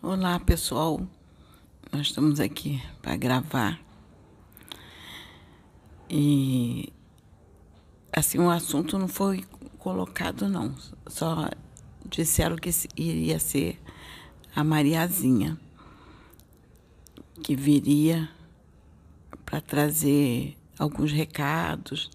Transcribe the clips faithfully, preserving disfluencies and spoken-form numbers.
Olá, pessoal. Nós estamos aqui para gravar. E, assim, o assunto não foi colocado, não. Só disseram que iria ser a Mariazinha, que viria para trazer alguns recados.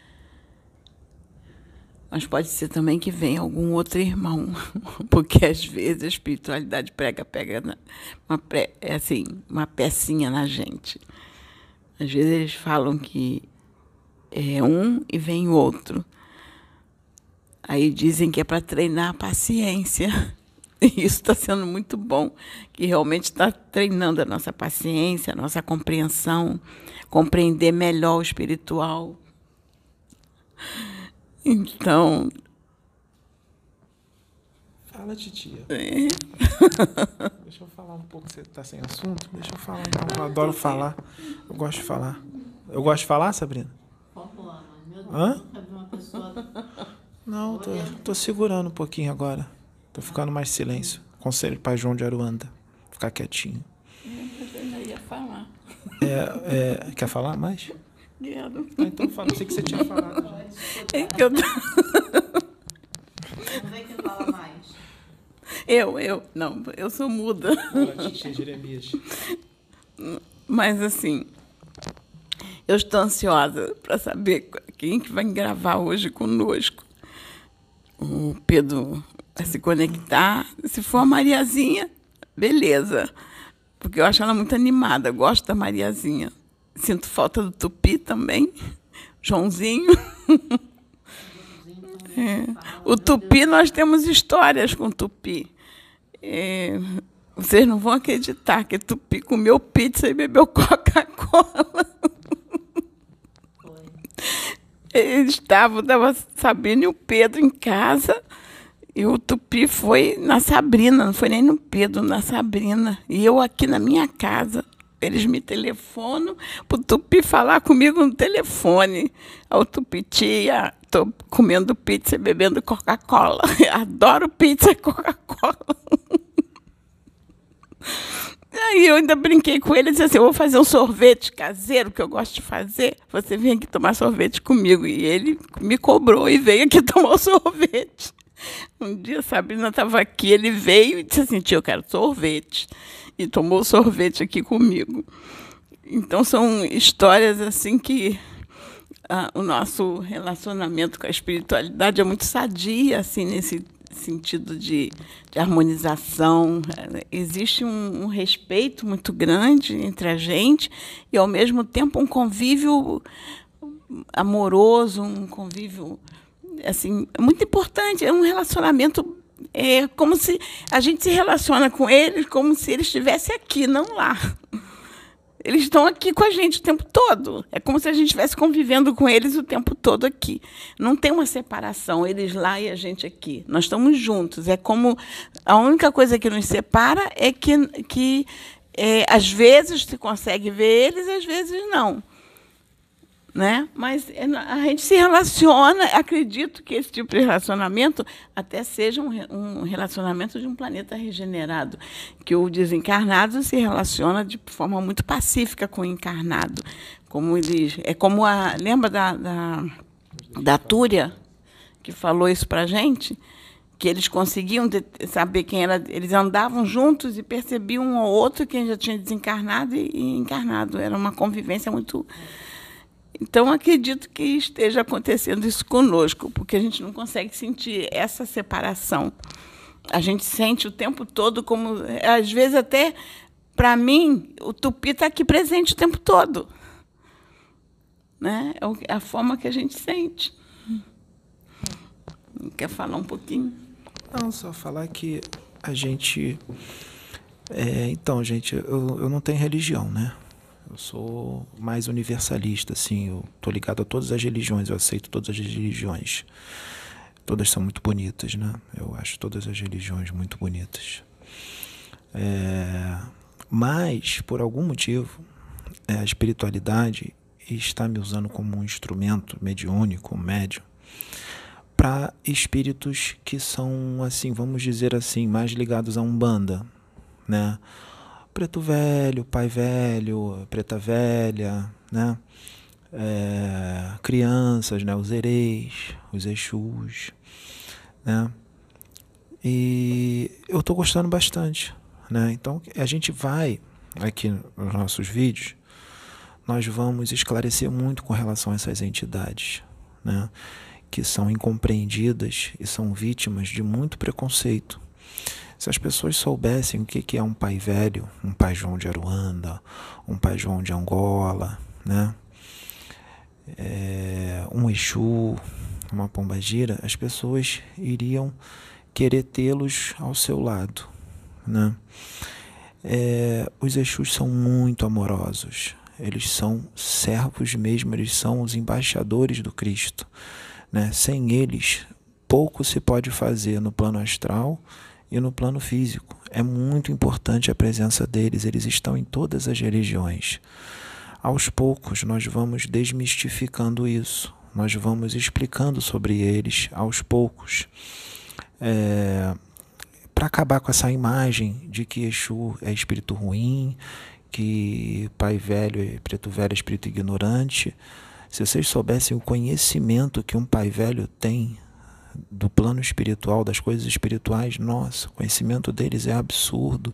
Mas pode ser também que venha algum outro irmão, porque às vezes a espiritualidade prega, pega na, uma, é assim, uma pecinha na gente. Às vezes eles falam que é um e vem outro. Aí dizem que é para treinar a paciência. E isso está sendo muito bom, que realmente está treinando a nossa paciência, a nossa compreensão, compreender melhor o espiritual. Então... Fala, titia. É. Deixa eu falar um pouco, você está sem assunto? Deixa eu falar, então. Eu adoro falar. Eu gosto de falar. Eu gosto de falar, Sabrina? Hã? Não, tô, tô segurando um pouquinho agora. Tô ficando mais silêncio. Conselho para João de Aruanda. Ficar quietinho. Eu ainda ia falar. É, é, quer falar mais? Quero. Ah, então fala. Sei que você tinha falado já. É que eu... Não vem quem fala mais. eu, eu, não, eu sou muda. Fala, titia Jeremias. Mas, assim, eu estou ansiosa para saber quem que vai gravar hoje conosco. O Pedro vai se conectar. Se for a Mariazinha, beleza. Porque eu acho ela muito animada. Gosto da Mariazinha. Sinto falta do Tupi também. Joãozinho. É. O Tupi, nós temos histórias com o Tupi. É, vocês não vão acreditar que Tupi comeu pizza e bebeu Coca-Cola. Eles estavam, estava Sabrina e o Pedro em casa, e o Tupi foi na Sabrina, não foi nem no Pedro, na Sabrina. E eu aqui na minha casa. Eles me telefonam para o Tupi falar comigo no telefone. O Tupi, tia, estou comendo pizza e bebendo Coca-Cola. Adoro pizza e Coca-Cola. Aí eu ainda brinquei com ele e disse assim, eu vou fazer um sorvete caseiro, que eu gosto de fazer. Você vem aqui tomar sorvete comigo. E ele me cobrou e veio aqui tomar o sorvete. Um dia a Sabrina estava aqui, ele veio e disse assim, tia, eu quero sorvete. E tomou sorvete aqui comigo. Então, são histórias assim que ah, o nosso relacionamento com a espiritualidade é muito sadia, assim, nesse sentido de, de harmonização. Existe um, um respeito muito grande entre a gente e, ao mesmo tempo, um convívio amoroso, um convívio assim, muito importante. É um relacionamento... É como se a gente se relaciona com eles como se eles estivessem aqui, não lá. Eles estão aqui com a gente o tempo todo. É como se a gente estivesse convivendo com eles o tempo todo aqui. Não tem uma separação, eles lá e a gente aqui. Nós estamos juntos. É como a única coisa que nos separa é que, que é, às vezes se consegue ver eles, às vezes não. Né? Mas a gente se relaciona, acredito que esse tipo de relacionamento até seja um, um relacionamento de um planeta regenerado, que o desencarnado se relaciona de forma muito pacífica com o encarnado. Como eles, é como a, lembra da, da, da Túria, que falou isso para a gente? Que eles conseguiam saber quem era, eles andavam juntos e percebiam um ou outro quem já tinha desencarnado e, e encarnado. Era uma convivência muito... Então, acredito que esteja acontecendo isso conosco, porque a gente não consegue sentir essa separação. A gente sente o tempo todo como... Às vezes, até, para mim, o Tupi está aqui presente o tempo todo. Né? É a forma que a gente sente. Quer falar um pouquinho? Não, só falar que a gente... É, então, gente, eu, eu não tenho religião, né? Eu sou mais universalista, assim, eu tô ligado a todas as religiões, eu aceito todas as religiões. Todas são muito bonitas, né? Eu acho todas as religiões muito bonitas. É, mas, por algum motivo, a espiritualidade está me usando como um instrumento mediúnico, médium, para espíritos que são, assim, vamos dizer assim, mais ligados à Umbanda, né? Preto velho, pai velho, preta velha, né? É, crianças, né? Os erês, os exus, né? E eu estou gostando bastante, né? Então a gente vai aqui nos nossos vídeos, nós vamos esclarecer muito com relação a essas entidades, né? Que são incompreendidas e são vítimas de muito preconceito. Se as pessoas soubessem o que é um pai velho, um pai João de Aruanda, um pai João de Angola, né? É, um Exu, uma pombagira, as pessoas iriam querer tê-los ao seu lado, né? É, os Exus são muito amorosos, eles são servos mesmo, eles são os embaixadores do Cristo, né? Sem eles, pouco se pode fazer no plano astral e no plano físico. É muito importante a presença deles, eles estão em todas as religiões. Aos poucos nós vamos desmistificando isso, nós vamos explicando sobre eles aos poucos, é, para acabar com essa imagem de que Exu é espírito ruim, que pai velho e preto velho é espírito ignorante. Se vocês soubessem o conhecimento que um pai velho tem do plano espiritual, das coisas espirituais, nossa, o conhecimento deles é absurdo.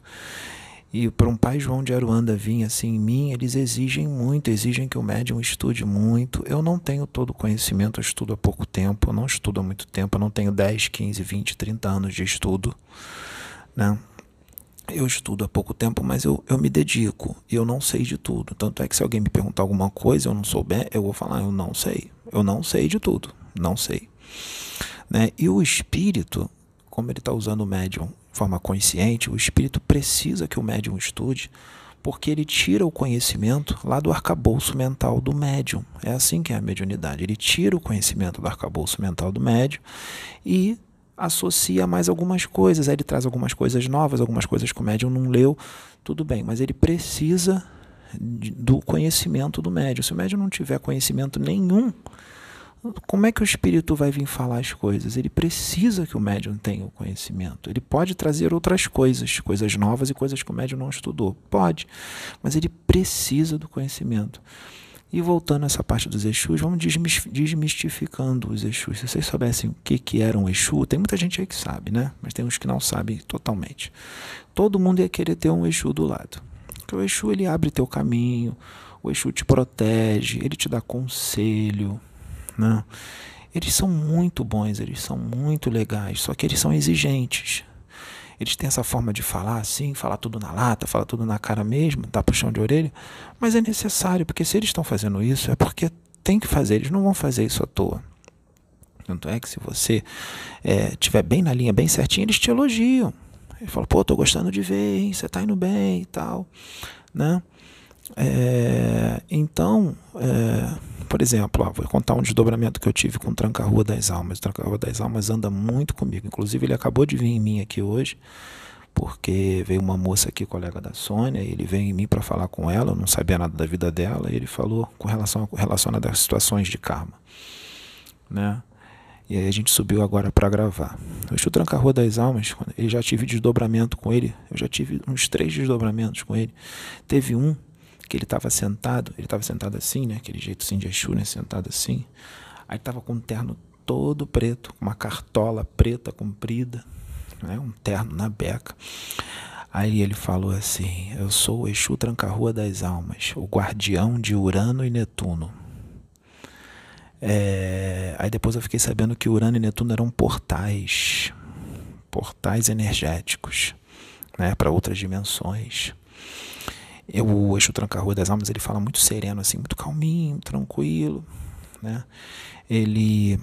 E para um pai João de Aruanda vir assim em mim, eles exigem muito, exigem que o médium estude muito. Eu não tenho todo o conhecimento, eu estudo há pouco tempo, eu não estudo há muito tempo, eu não tenho dez, quinze, vinte, trinta anos de estudo, né? Eu estudo há pouco tempo, mas eu, eu me dedico e eu não sei de tudo. Tanto é que se alguém me perguntar alguma coisa e eu não souber, eu vou falar, eu não sei. Eu não sei de tudo, não sei. Né? E o espírito, como ele está usando o médium de forma consciente, o espírito precisa que o médium estude, porque ele tira o conhecimento lá do arcabouço mental do médium. É assim que é a mediunidade. Ele tira o conhecimento do arcabouço mental do médium e associa mais algumas coisas. Aí ele traz algumas coisas novas, algumas coisas que o médium não leu, tudo bem, mas ele precisa do conhecimento do médium. Se o médium não tiver conhecimento nenhum, como é que o espírito vai vir falar as coisas? Ele precisa que o médium tenha o conhecimento. Ele pode trazer outras coisas, coisas novas e coisas que o médium não estudou. Pode, mas ele precisa do conhecimento. E voltando a essa parte dos Exus, vamos desmistificando os Exus. Se vocês soubessem o que, que era um Exu, tem muita gente aí que sabe, né? Mas tem uns que não sabem totalmente. Todo mundo ia querer ter um Exu do lado. Porque o Exu, ele abre teu caminho, o Exu te protege, ele te dá conselho, né? Eles são muito bons, eles são muito legais, só que eles são exigentes. Eles têm essa forma de falar assim, falar tudo na lata, falar tudo na cara mesmo, dar puxão de orelha, mas é necessário, porque se eles estão fazendo isso, é porque tem que fazer, eles não vão fazer isso à toa. Tanto é que se você estiver é, bem na linha, bem certinho, eles te elogiam. Eles falam, pô, tô gostando de ver, hein? Você tá indo bem e tal, né? É, então, é, por exemplo, ó, vou contar um desdobramento que eu tive com o Tranca-Rua das Almas. O Tranca-Rua das Almas anda muito comigo. Inclusive, ele acabou de vir em mim aqui hoje, porque veio uma moça aqui, colega da Sônia, e ele veio em mim para falar com ela, eu não sabia nada da vida dela, e ele falou com relação a, relacionado às situações de karma, né? E aí a gente subiu agora para gravar. O Tranca-Rua das Almas, eu já tive desdobramento com ele, eu já tive uns três desdobramentos com ele. Teve um que ele estava sentado, ele estava sentado assim, né, aquele jeito assim de Exu, né, sentado assim. Aí estava com um terno todo preto, com uma cartola preta comprida, né, um terno na beca. Aí ele falou assim, eu sou o Exu Tranca-Rua das Almas, o guardião de Urano e Netuno. É, aí depois eu fiquei sabendo que Urano e Netuno eram portais, portais energéticos, né, para outras dimensões. Eu, o Exu Tranca-Rua das Almas, ele fala muito sereno, assim, muito calminho, tranquilo, né? Ele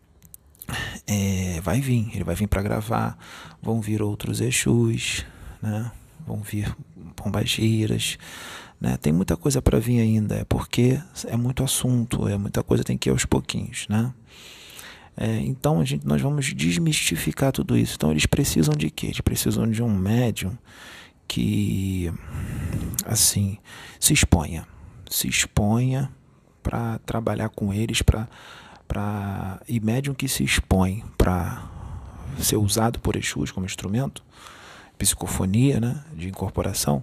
é, vai vir, ele vai vir para gravar, vão vir outros Exus, né? Vão vir pombagiras, né? Tem muita coisa para vir ainda, é porque é muito assunto, é muita coisa, tem que ir aos pouquinhos, né? É, então a gente, nós vamos desmistificar tudo isso. Então eles precisam de quê? Eles precisam de um médium que, assim, se exponha, se exponha para trabalhar com eles, para para e médium que se expõe para ser usado por Exus como instrumento, psicofonia, né, de incorporação,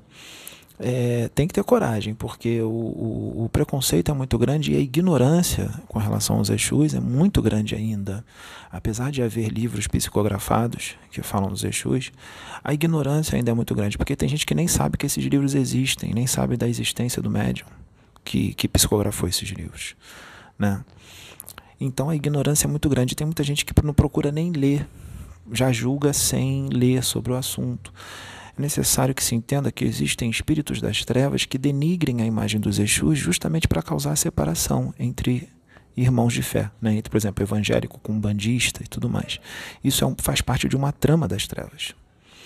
é, tem que ter coragem, porque o, o, o preconceito é muito grande e a ignorância com relação aos Exus é muito grande ainda. Apesar de haver livros psicografados que falam dos Exus, a ignorância ainda é muito grande, porque tem gente que nem sabe que esses livros existem, nem sabe da existência do médium que, que psicografou esses livros, né? Então a ignorância é muito grande. Tem muita gente que não procura nem ler, já julga sem ler sobre o assunto. É necessário que se entenda que existem espíritos das trevas que denigrem a imagem dos Exus justamente para causar separação entre irmãos de fé, né? Entre, por exemplo, evangélico com umbandista e tudo mais. Isso é um, faz parte de uma trama das trevas.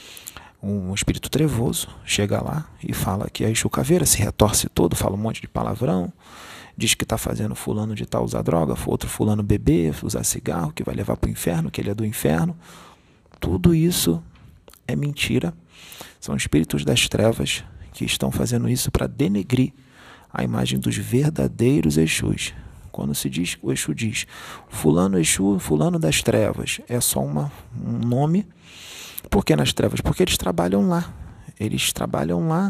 Um espírito trevoso chega lá e fala que a Exu Caveira se retorce todo, fala um monte de palavrão, diz que está fazendo fulano de tal usar droga, outro fulano beber, usar cigarro, que vai levar para o inferno, que ele é do inferno. Tudo isso é mentira. São espíritos das trevas que estão fazendo isso para denegrir a imagem dos verdadeiros Exus. Quando se diz, o Exu diz, fulano Exu, fulano das trevas, é só uma, um nome. Por que nas trevas? Porque eles trabalham lá. Eles trabalham lá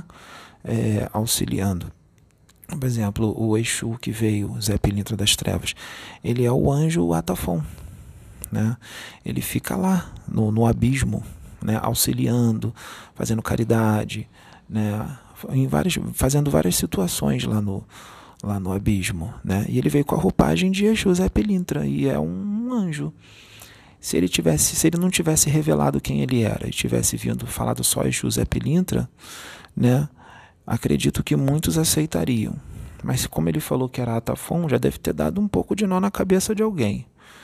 é, auxiliando. Por exemplo, o Exu que veio, o Zé Pilintra das Trevas, ele é o anjo Atafon, né? Ele fica lá, no, no abismo, né? Auxiliando, fazendo caridade, né? Em várias, fazendo várias situações lá no, lá no abismo, né? E ele veio com a roupagem de Exu Zé Pilintra, e é um anjo. Se ele, tivesse, se ele não tivesse revelado quem ele era e tivesse vindo falado só Exu Zé Pilintra, né? Acredito que muitos aceitariam. Mas como ele falou que era Atafon, já deve ter dado um pouco de nó na cabeça de alguém,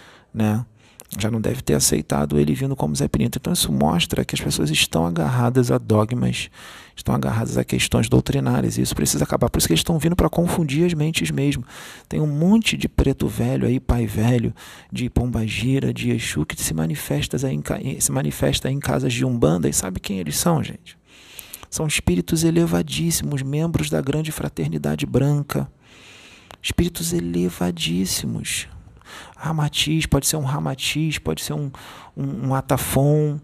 né? Já não deve ter aceitado ele vindo como Zé Pilintra. Então isso mostra que as pessoas estão agarradas a dogmas, estão agarradas a questões doutrinárias, e isso precisa acabar. Por isso que eles estão vindo para confundir as mentes mesmo. Tem um monte de preto velho aí, pai velho, de pombagira, de Exu, que se manifesta, aí, se manifesta aí em casas de Umbanda, e sabe quem eles são, gente? São espíritos elevadíssimos, membros da grande fraternidade branca. Espíritos elevadíssimos. Ramatiz, pode ser um Ramatiz, pode ser um, um, um Atafon,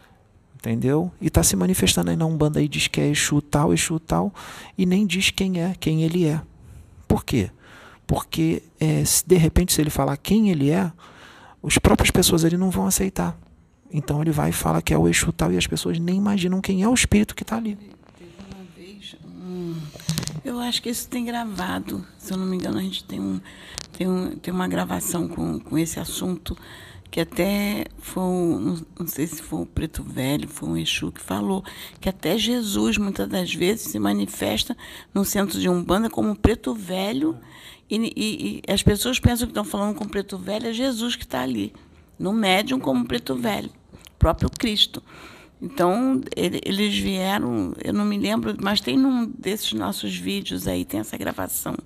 entendeu? E está se manifestando aí na Umbanda e diz que é Exu tal, Exu tal, e nem diz quem é, quem ele é. Por quê? Porque, é, se de repente, se ele falar quem ele é, as próprias pessoas ali não vão aceitar. Então ele vai e fala que é o Exu tal, e as pessoas nem imaginam quem é o espírito que está ali. Teve uma vez, hum, eu acho que isso tem gravado, se eu não me engano, a gente tem, um, tem, um, tem uma gravação com, com esse assunto, que até foi, um, não sei se foi o Preto Velho, foi um Exu que falou, que até Jesus, muitas das vezes, se manifesta no centro de Umbanda como Preto Velho, e, e, e as pessoas pensam que estão falando com Preto Velho, é Jesus que está ali. No médium como Preto Velho, próprio Cristo. Então, ele, eles vieram, eu não me lembro, mas tem num desses nossos vídeos aí, tem essa gravação.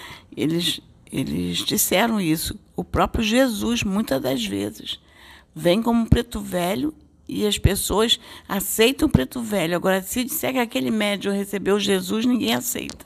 Eles, eles disseram isso. O próprio Jesus, muitas das vezes, vem como Preto Velho e as pessoas aceitam o Preto Velho. Agora, se disser que aquele médium recebeu Jesus, ninguém aceita.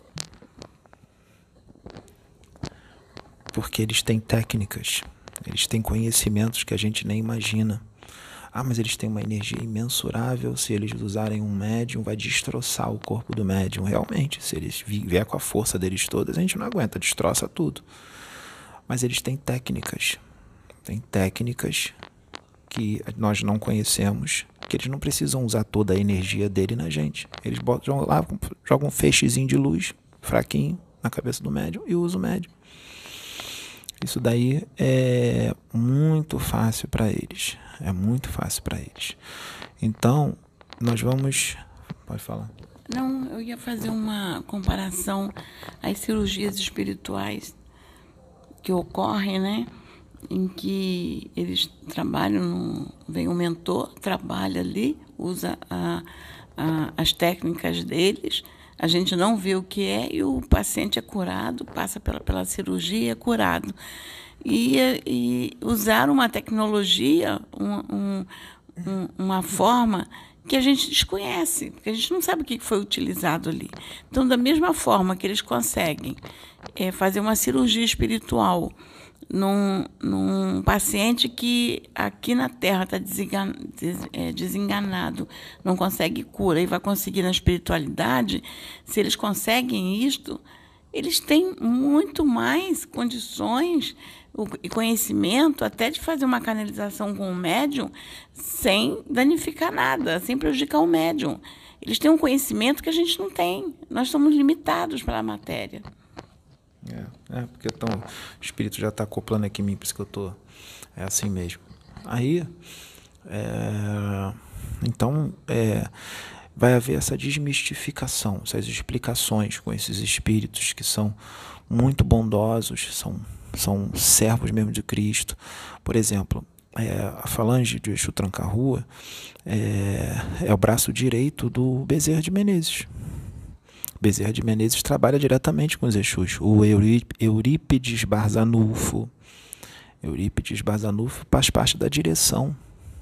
Porque eles têm técnicas. Eles têm conhecimentos que a gente nem imagina. Ah, mas eles têm uma energia imensurável. Se eles usarem um médium, vai destroçar o corpo do médium. Realmente, se eles vier com a força deles todas, a gente não aguenta, destroça tudo. Mas eles têm técnicas. Tem técnicas que nós não conhecemos, que eles não precisam usar toda a energia dele na gente. Eles botam lá, jogam um feixezinho de luz, fraquinho, na cabeça do médium e usam o médium. Isso daí é muito fácil para eles. É muito fácil para eles. Então, nós vamos... Pode falar. Não, eu ia fazer uma comparação às cirurgias espirituais que ocorrem, né? Em que eles trabalham, no, vem um mentor, trabalha ali, usa a, a, as técnicas deles, a gente não vê o que é e o paciente é curado, passa pela, pela cirurgia e é curado. E, e usar uma tecnologia, um, um, um, uma forma que a gente desconhece, porque a gente não sabe o que foi utilizado ali. Então, da mesma forma que eles conseguem é, fazer uma cirurgia espiritual num, num paciente que aqui na Terra está desenganado, não consegue cura e vai conseguir na espiritualidade, se eles conseguem isto, eles têm muito mais condições e conhecimento até de fazer uma canalização com o médium sem danificar nada, sem prejudicar o médium. Eles têm um conhecimento que a gente não tem. Nós somos limitados pela matéria. É, é porque então, o espírito já está acoplando aqui em mim, por isso que eu estou... É assim mesmo. Aí, é, então, é, vai haver essa desmistificação, essas explicações com esses espíritos que são muito bondosos, são, são servos mesmo de Cristo. Por exemplo, é, a falange de Exu Tranca-Rua é, é o braço direito do Bezerra de Menezes. Bezerra de Menezes trabalha diretamente com os Exus. O Eurípides Barzanufo. Eurípides Barzanufo faz parte da direção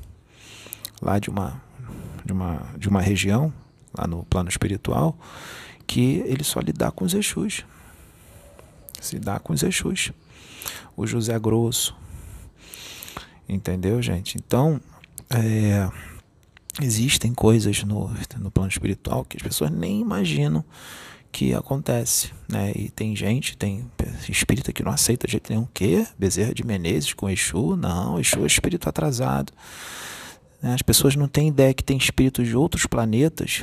lá de uma, de uma, de uma região, lá no plano espiritual, que ele só lida com os Exus. Se dá com os Exus. O José Grosso. Entendeu, gente? Então, é, existem coisas no, no plano espiritual que as pessoas nem imaginam que acontece, né? E tem gente, tem espírita que não aceita de jeito nenhum. O quê? Bezerra de Menezes com Exu? Não, Exu é espírito atrasado. As pessoas não têm ideia que tem espíritos de outros planetas,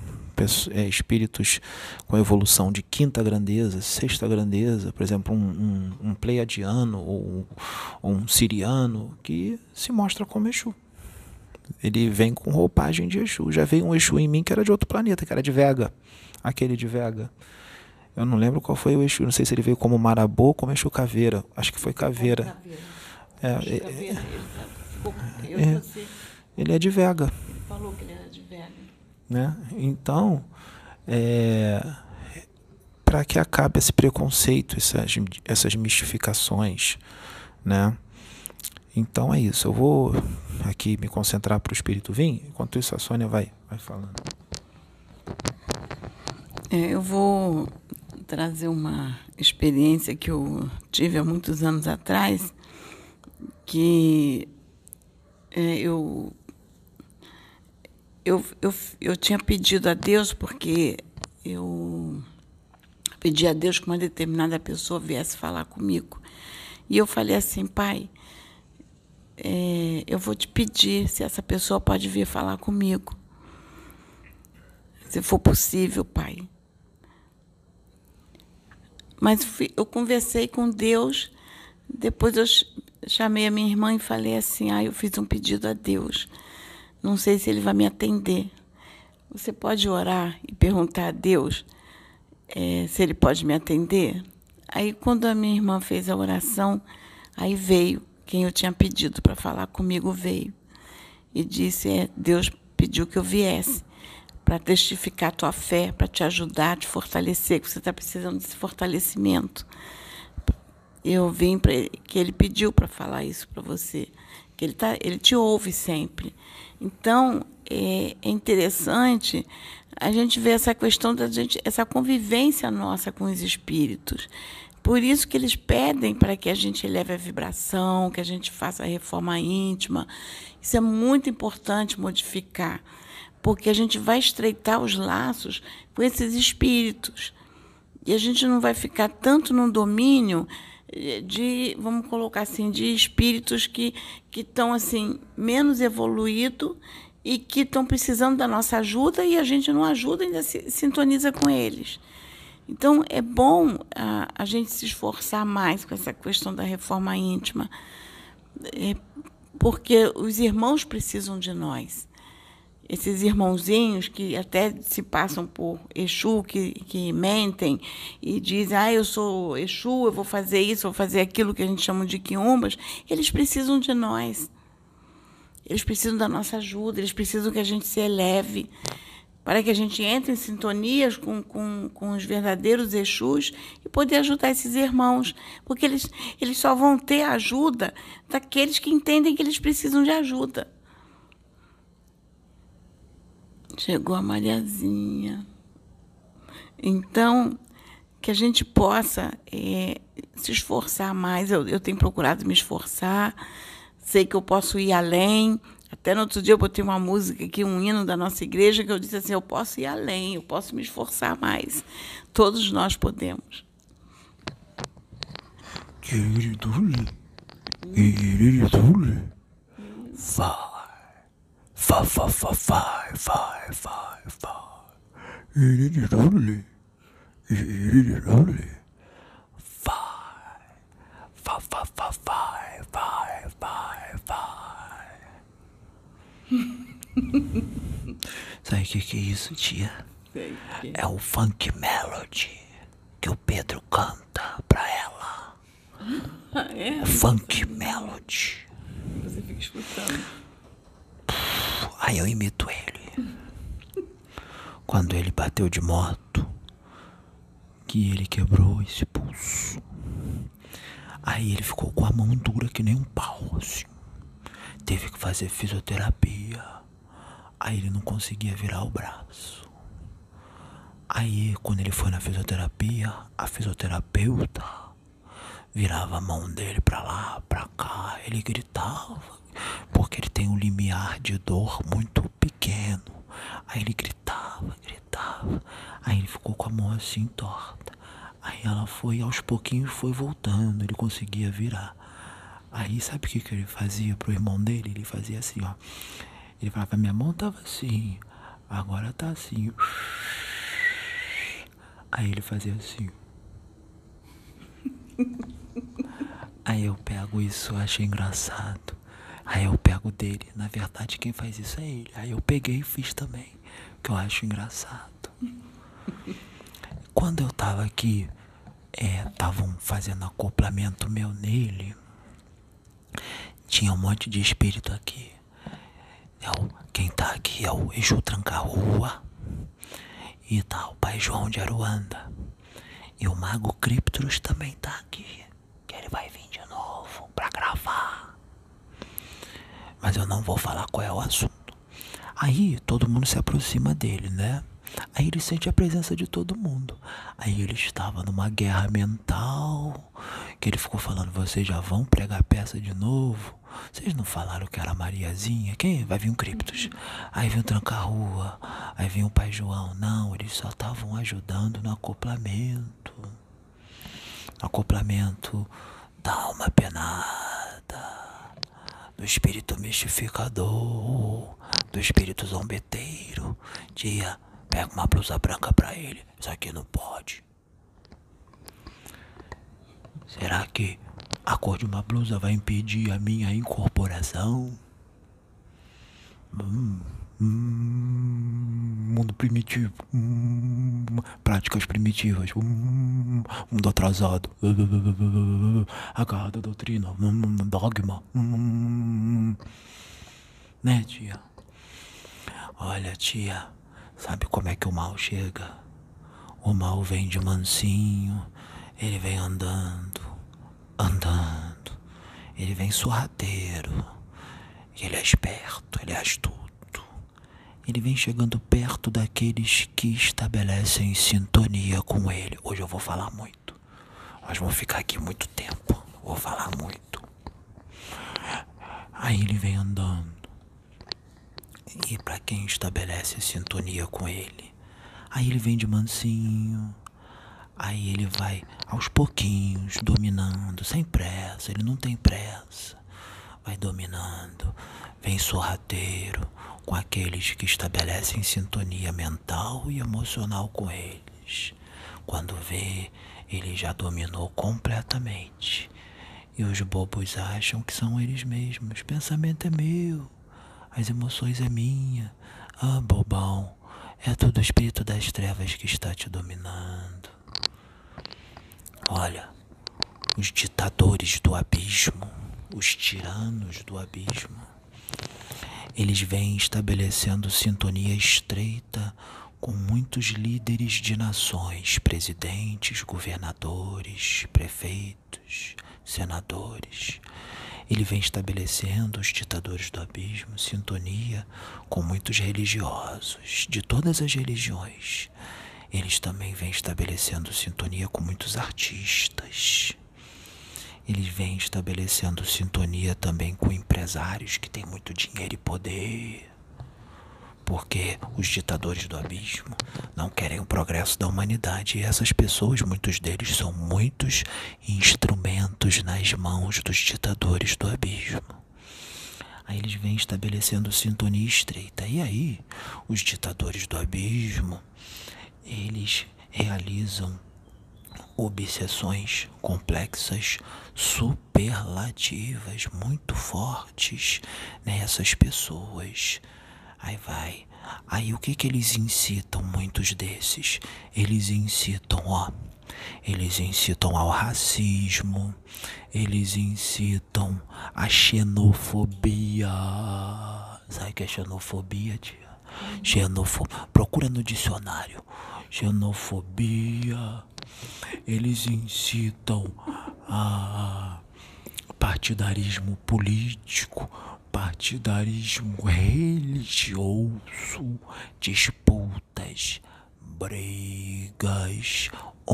espíritos com evolução de quinta grandeza, sexta grandeza, por exemplo, um, um, um pleiadiano ou, ou um siriano, que se mostra como Exu. Ele vem com roupagem de Exu. Já veio um Exu em mim que era de outro planeta, que era de Vega. Aquele de Vega. Eu não lembro qual foi o Exu. Não sei se ele veio como Marabô ou como Exu Caveira. Acho que foi Caveira. É, é, é, é, ele é de Vega. Falou que ele era de Vega. Né? Então, é, para que acabe esse preconceito, essas, essas mistificações, né? Então é isso. Eu vou aqui me concentrar para o espírito vir. Enquanto isso, a Sônia vai, vai falando. É, eu vou trazer uma experiência que eu tive há muitos anos atrás, que é, eu, eu, eu, eu tinha pedido a Deus, porque eu pedi a Deus que uma determinada pessoa viesse falar comigo. E eu falei assim: Pai, É, eu vou te pedir se essa pessoa pode vir falar comigo. Se for possível, Pai. Mas eu conversei com Deus, depois eu chamei a minha irmã e falei assim: ah, eu fiz um pedido a Deus. Não sei se ele vai me atender. Você pode orar e perguntar a Deus é, se ele pode me atender? Aí, quando a minha irmã fez a oração, aí veio. Quem eu tinha pedido para falar comigo veio e disse: é, Deus pediu que eu viesse para testificar a tua fé, para te ajudar, te fortalecer, que você está precisando desse fortalecimento. Eu vim para ele, que ele pediu para falar isso para você, que ele, tá, ele te ouve sempre. Então, é, é interessante a gente ver essa questão da gente, essa convivência nossa com os espíritos. Por isso que eles pedem para que a gente eleve a vibração, que a gente faça a reforma íntima. Isso é muito importante modificar, porque a gente vai estreitar os laços com esses espíritos. E a gente não vai ficar tanto no domínio de, vamos colocar assim, de espíritos que que estão assim, menos evoluídos e que estão precisando da nossa ajuda e a gente não ajuda, ainda se sintoniza com eles. Então, é bom a, a gente se esforçar mais com essa questão da reforma íntima, é, porque os irmãos precisam de nós. Esses irmãozinhos que até se passam por Exu, que, que mentem e dizem: ah, eu sou Exu, eu vou fazer isso, vou fazer aquilo que a gente chama de quiumbas, eles precisam de nós. Eles precisam da nossa ajuda, eles precisam que a gente se eleve, para que a gente entre em sintonias com, com, com os verdadeiros Exus e poder ajudar esses irmãos, porque eles, eles só vão ter ajuda daqueles que entendem que eles precisam de ajuda. Chegou a Mariazinha. Então, que a gente possa é, se esforçar mais. Eu, eu tenho procurado me esforçar, sei que eu posso ir além. Até no outro dia eu botei uma música aqui, um hino da nossa igreja, que eu disse assim, eu posso ir além, eu posso me esforçar mais. Todos nós podemos. Vai, vai, vai, vai, vai, vai, vai, vai. Vai, vai, vai, vai, vai, vai, vai. Sabe o que, que é isso, tia? Sei que... É o funk melody que o Pedro canta pra ela. Ah, é? O funk melody. Você fica escutando. Aí eu imito ele. Quando ele bateu de moto, que ele quebrou esse pulso. Aí ele ficou com a mão dura que nem um pau, assim. Teve que fazer fisioterapia. Aí ele não conseguia virar o braço. Aí quando ele foi na fisioterapia, a fisioterapeuta virava a mão dele pra lá, pra cá. Ele gritava, porque ele tem um limiar de dor muito pequeno. Aí ele gritava, gritava. Aí ele ficou com a mão assim torta. Aí ela foi, aos pouquinhos foi voltando, ele conseguia virar. Aí sabe o que, que ele fazia pro irmão dele? Ele fazia assim, ó. Ele falava, minha mão tava assim, agora tá assim. Aí ele fazia assim. Aí eu pego isso, eu achei engraçado. Aí eu pego dele, na verdade quem faz isso é ele. Aí eu peguei e fiz também, que eu acho engraçado. Quando eu tava aqui, estavam é, fazendo acoplamento meu nele, tinha um monte de espírito aqui. É o, quem tá aqui é o Exu Tranca-Rua, e tá o Pai João de Aruanda. E o Mago Criptros também tá aqui, que ele vai vir de novo pra gravar. Mas eu não vou falar qual é o assunto. Aí todo mundo se aproxima dele, né? Aí ele sente a presença de todo mundo. Aí ele estava numa guerra mental, que ele ficou falando, vocês já vão pregar peça de novo? Vocês não falaram que era a Mariazinha? Quem? Vai vir um Criptos. Aí vem um Tranca-Rua. Aí vem o Pai João. Não, eles só estavam ajudando no acoplamento. No acoplamento da alma penada, do espírito mistificador, do espírito zombeteiro. Tia, pega uma blusa branca pra ele. Isso aqui não pode. Será que a cor de uma blusa vai impedir a minha incorporação? Hum, hum, mundo primitivo. Hum, práticas primitivas. Hum, mundo atrasado. Agarrado à doutrina. Hum, dogma. Hum, né, tia? Olha, tia, sabe como é que o mal chega? O mal vem de mansinho. Ele vem andando, andando. Ele vem sorrateiro. Ele é esperto, ele é astuto. Ele vem chegando perto daqueles que estabelecem sintonia com ele. Hoje eu vou falar muito. Nós vamos ficar aqui muito tempo. Vou falar muito. Aí ele vem andando. E para quem estabelece sintonia com ele, aí ele vem de mansinho. Aí ele vai aos pouquinhos, dominando, sem pressa, ele não tem pressa. Vai dominando, vem sorrateiro com aqueles que estabelecem sintonia mental e emocional com eles. Quando vê, ele já dominou completamente. E os bobos acham que são eles mesmos. O pensamento é meu, as emoções é minha. Ah, bobão, é todo o espírito das trevas que está te dominando. Olha, os ditadores do abismo, os tiranos do abismo, eles vêm estabelecendo sintonia estreita com muitos líderes de nações, presidentes, governadores, prefeitos, senadores. Ele vem estabelecendo, os ditadores do abismo, sintonia com muitos religiosos, de todas as religiões. eles também vêm estabelecendo sintonia com muitos artistas. Eles vêm estabelecendo sintonia também com empresários que têm muito dinheiro e poder. Porque os ditadores do abismo não querem o progresso da humanidade. E essas pessoas, muitos deles, são muitos instrumentos nas mãos dos ditadores do abismo. Aí eles vêm estabelecendo sintonia estreita. E aí, os ditadores do abismo, eles realizam obsessões complexas, superlativas, muito fortes nessas pessoas. Aí vai. Aí o que que eles incitam, muitos desses? Eles incitam, ó. Eles incitam ao racismo. Eles incitam à xenofobia. Sabe o que é xenofobia, tia? Xenofobia. Procura no dicionário. Xenofobia. Eles incitam a partidarismo político, partidarismo religioso, disputas, brigas,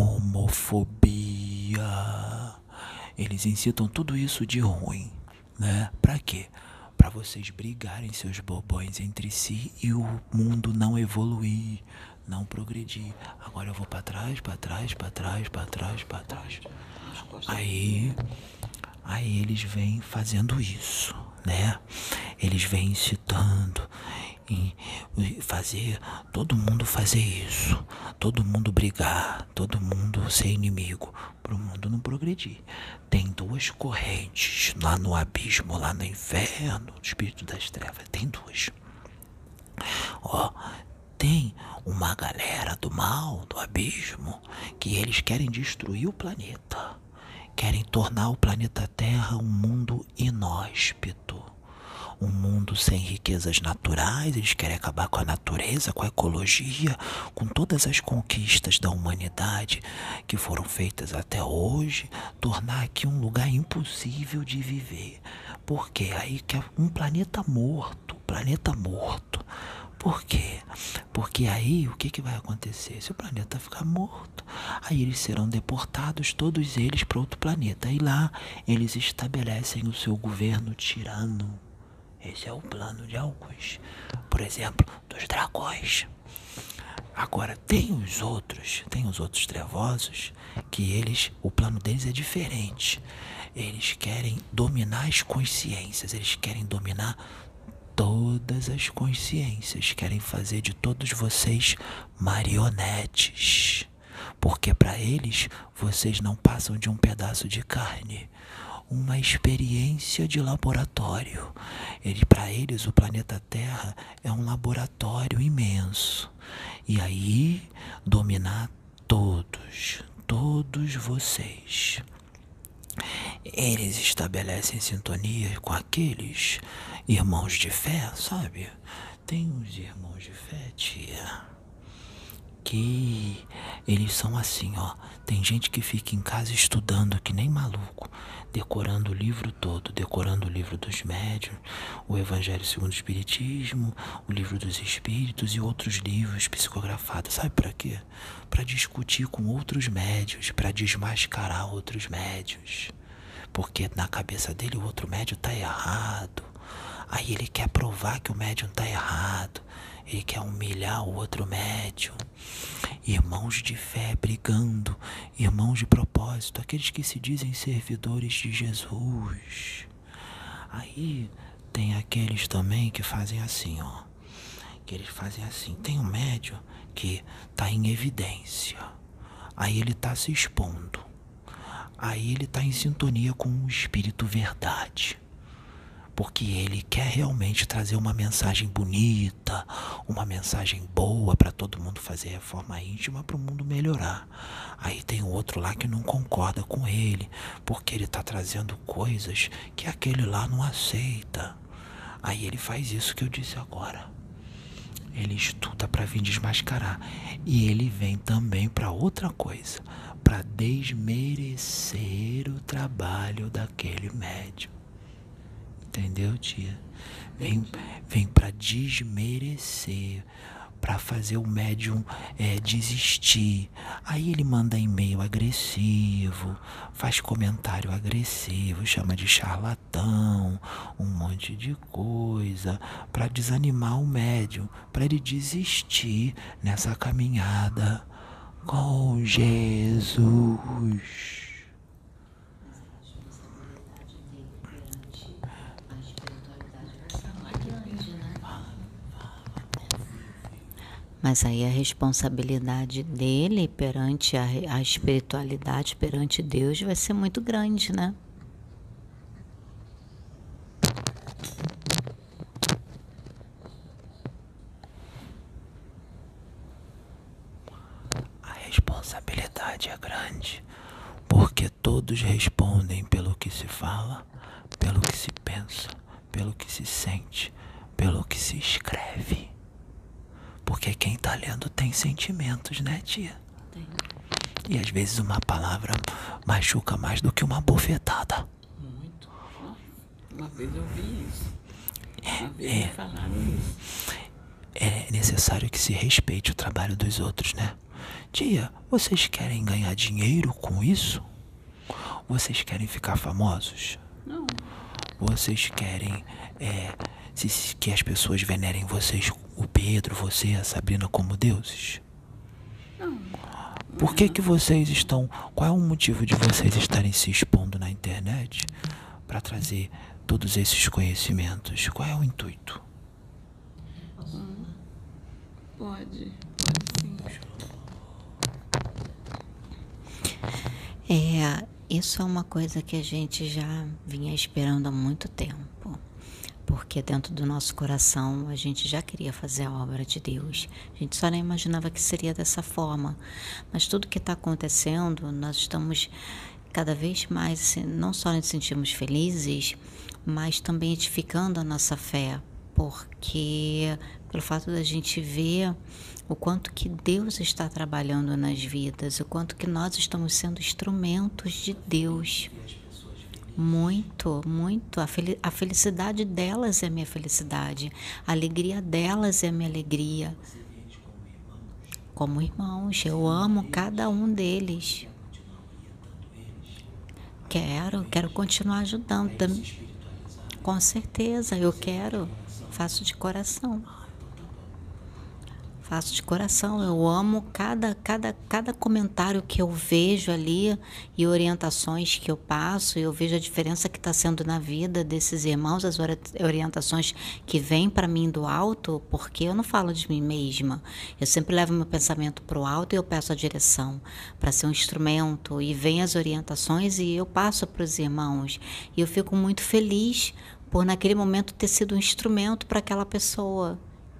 homofobia. Eles incitam tudo isso de ruim, né? Pra quê? Pra vocês brigarem, seus bobões, entre si e o mundo não evoluir, não progredir. Agora eu vou pra trás, pra trás, pra trás, pra trás, pra trás. Aí, aí eles vêm fazendo isso, né? Eles vêm incitando em fazer todo mundo fazer isso, todo mundo brigar, todo mundo ser inimigo, para o mundo não progredir. Tem duas correntes lá no abismo, lá no inferno, no espírito das trevas, tem duas. Ó, tem uma galera do mal, do abismo, que eles querem destruir o planeta, querem tornar o planeta Terra um mundo inóspito, um mundo sem riquezas naturais. Eles querem acabar com a natureza, com a ecologia, com todas as conquistas da humanidade que foram feitas até hoje, tornar aqui um lugar impossível de viver. Por quê? Aí que é um planeta morto, planeta morto. Por quê? Porque aí o que, que vai acontecer? Se o planeta ficar morto, aí eles serão deportados, todos eles, para outro planeta. E lá eles estabelecem o seu governo tirano. Esse é o plano de alguns. Por exemplo, dos dragões. Agora, tem os outros, tem os outros trevosos, que eles, o plano deles é diferente. Eles querem dominar as consciências, eles querem dominar todas as consciências, querem fazer de todos vocês marionetes. Porque para eles, vocês não passam de um pedaço de carne, uma experiência de laboratório. Ele, para eles, o planeta Terra é um laboratório imenso. E aí, dominar todos, todos vocês. Eles estabelecem sintonia com aqueles irmãos de fé, sabe? Tem uns irmãos de fé, tia, que eles são assim, ó. Tem gente que fica em casa estudando que nem maluco, decorando o livro todo, decorando o livro dos médiuns, o Evangelho segundo o Espiritismo, o livro dos Espíritos e outros livros psicografados. Sabe para quê? Para discutir com outros médiuns, para desmascarar outros médiuns. Porque na cabeça dele o outro médium tá errado. Aí ele quer provar que o médium tá errado. Ele quer humilhar o outro médium. Irmãos de fé brigando, irmãos de propósito, aqueles que se dizem servidores de Jesus. Aí tem aqueles também que fazem assim, ó. Que eles fazem assim. Tem um médium que tá em evidência. Aí ele tá se expondo. Aí ele tá em sintonia com o Espírito Verdade. Porque ele quer realmente trazer uma mensagem bonita, uma mensagem boa para todo mundo fazer reforma íntima, para o mundo melhorar. Aí tem o outro lá que não concorda com ele, porque ele está trazendo coisas que aquele lá não aceita. Aí ele faz isso que eu disse agora. Ele estuda para vir desmascarar. E ele vem também para outra coisa, para desmerecer o trabalho daquele médium. Entendeu, tia? Vem, vem para desmerecer, para fazer o médium é, desistir. Aí ele manda e-mail agressivo, faz comentário agressivo, chama de charlatão, um monte de coisa para desanimar o médium, para ele desistir nessa caminhada com Jesus. Mas aí a responsabilidade dele perante a, a espiritualidade, perante Deus, vai ser muito grande, né? A responsabilidade é grande, porque todos respondem pelo que se fala, pelo que se pensa, pelo que se sente, pelo que se escreve. Porque quem tá lendo tem sentimentos, né, tia? Tem. E às vezes uma palavra machuca mais do que uma bofetada. Muito. Uma vez eu vi isso. Uma vez É, me falaram isso. é necessário que se respeite o trabalho dos outros, né? Tia, vocês querem ganhar dinheiro com isso? Vocês querem ficar famosos? Não. Vocês querem é, se, se, que as pessoas venerem vocês, o Pedro, você, a Sabrina, como deuses? Não. Por que que vocês estão... Qual é o motivo de vocês estarem se expondo na internet para trazer todos esses conhecimentos? Qual é o intuito? Hum, pode. Pode sim. É, isso é uma coisa que a gente já vinha esperando há muito tempo. Porque dentro do nosso coração a gente já queria fazer a obra de Deus. A gente só nem imaginava que seria dessa forma. Mas tudo que está acontecendo, nós estamos cada vez mais, assim, não só nos sentimos felizes, mas também edificando a nossa fé. Porque pelo fato da gente ver o quanto que Deus está trabalhando nas vidas, o quanto que nós estamos sendo instrumentos de Deus. Muito, muito. A, fel- a felicidade delas é minha felicidade. A alegria delas é minha alegria. Como irmãos, eu amo cada um deles. Quero, quero continuar ajudando. tam- Com certeza, eu quero. Faço de coração. Faço de coração, eu amo cada, cada, cada comentário que eu vejo ali e orientações que eu passo, eu vejo a diferença que está sendo na vida desses irmãos, as ori- orientações que vêm para mim do alto, porque eu não falo de mim mesma, eu sempre levo meu pensamento para o alto e eu peço a direção para ser um instrumento, e vem as orientações e eu passo para os irmãos, e eu fico muito feliz por naquele momento ter sido um instrumento para aquela pessoa.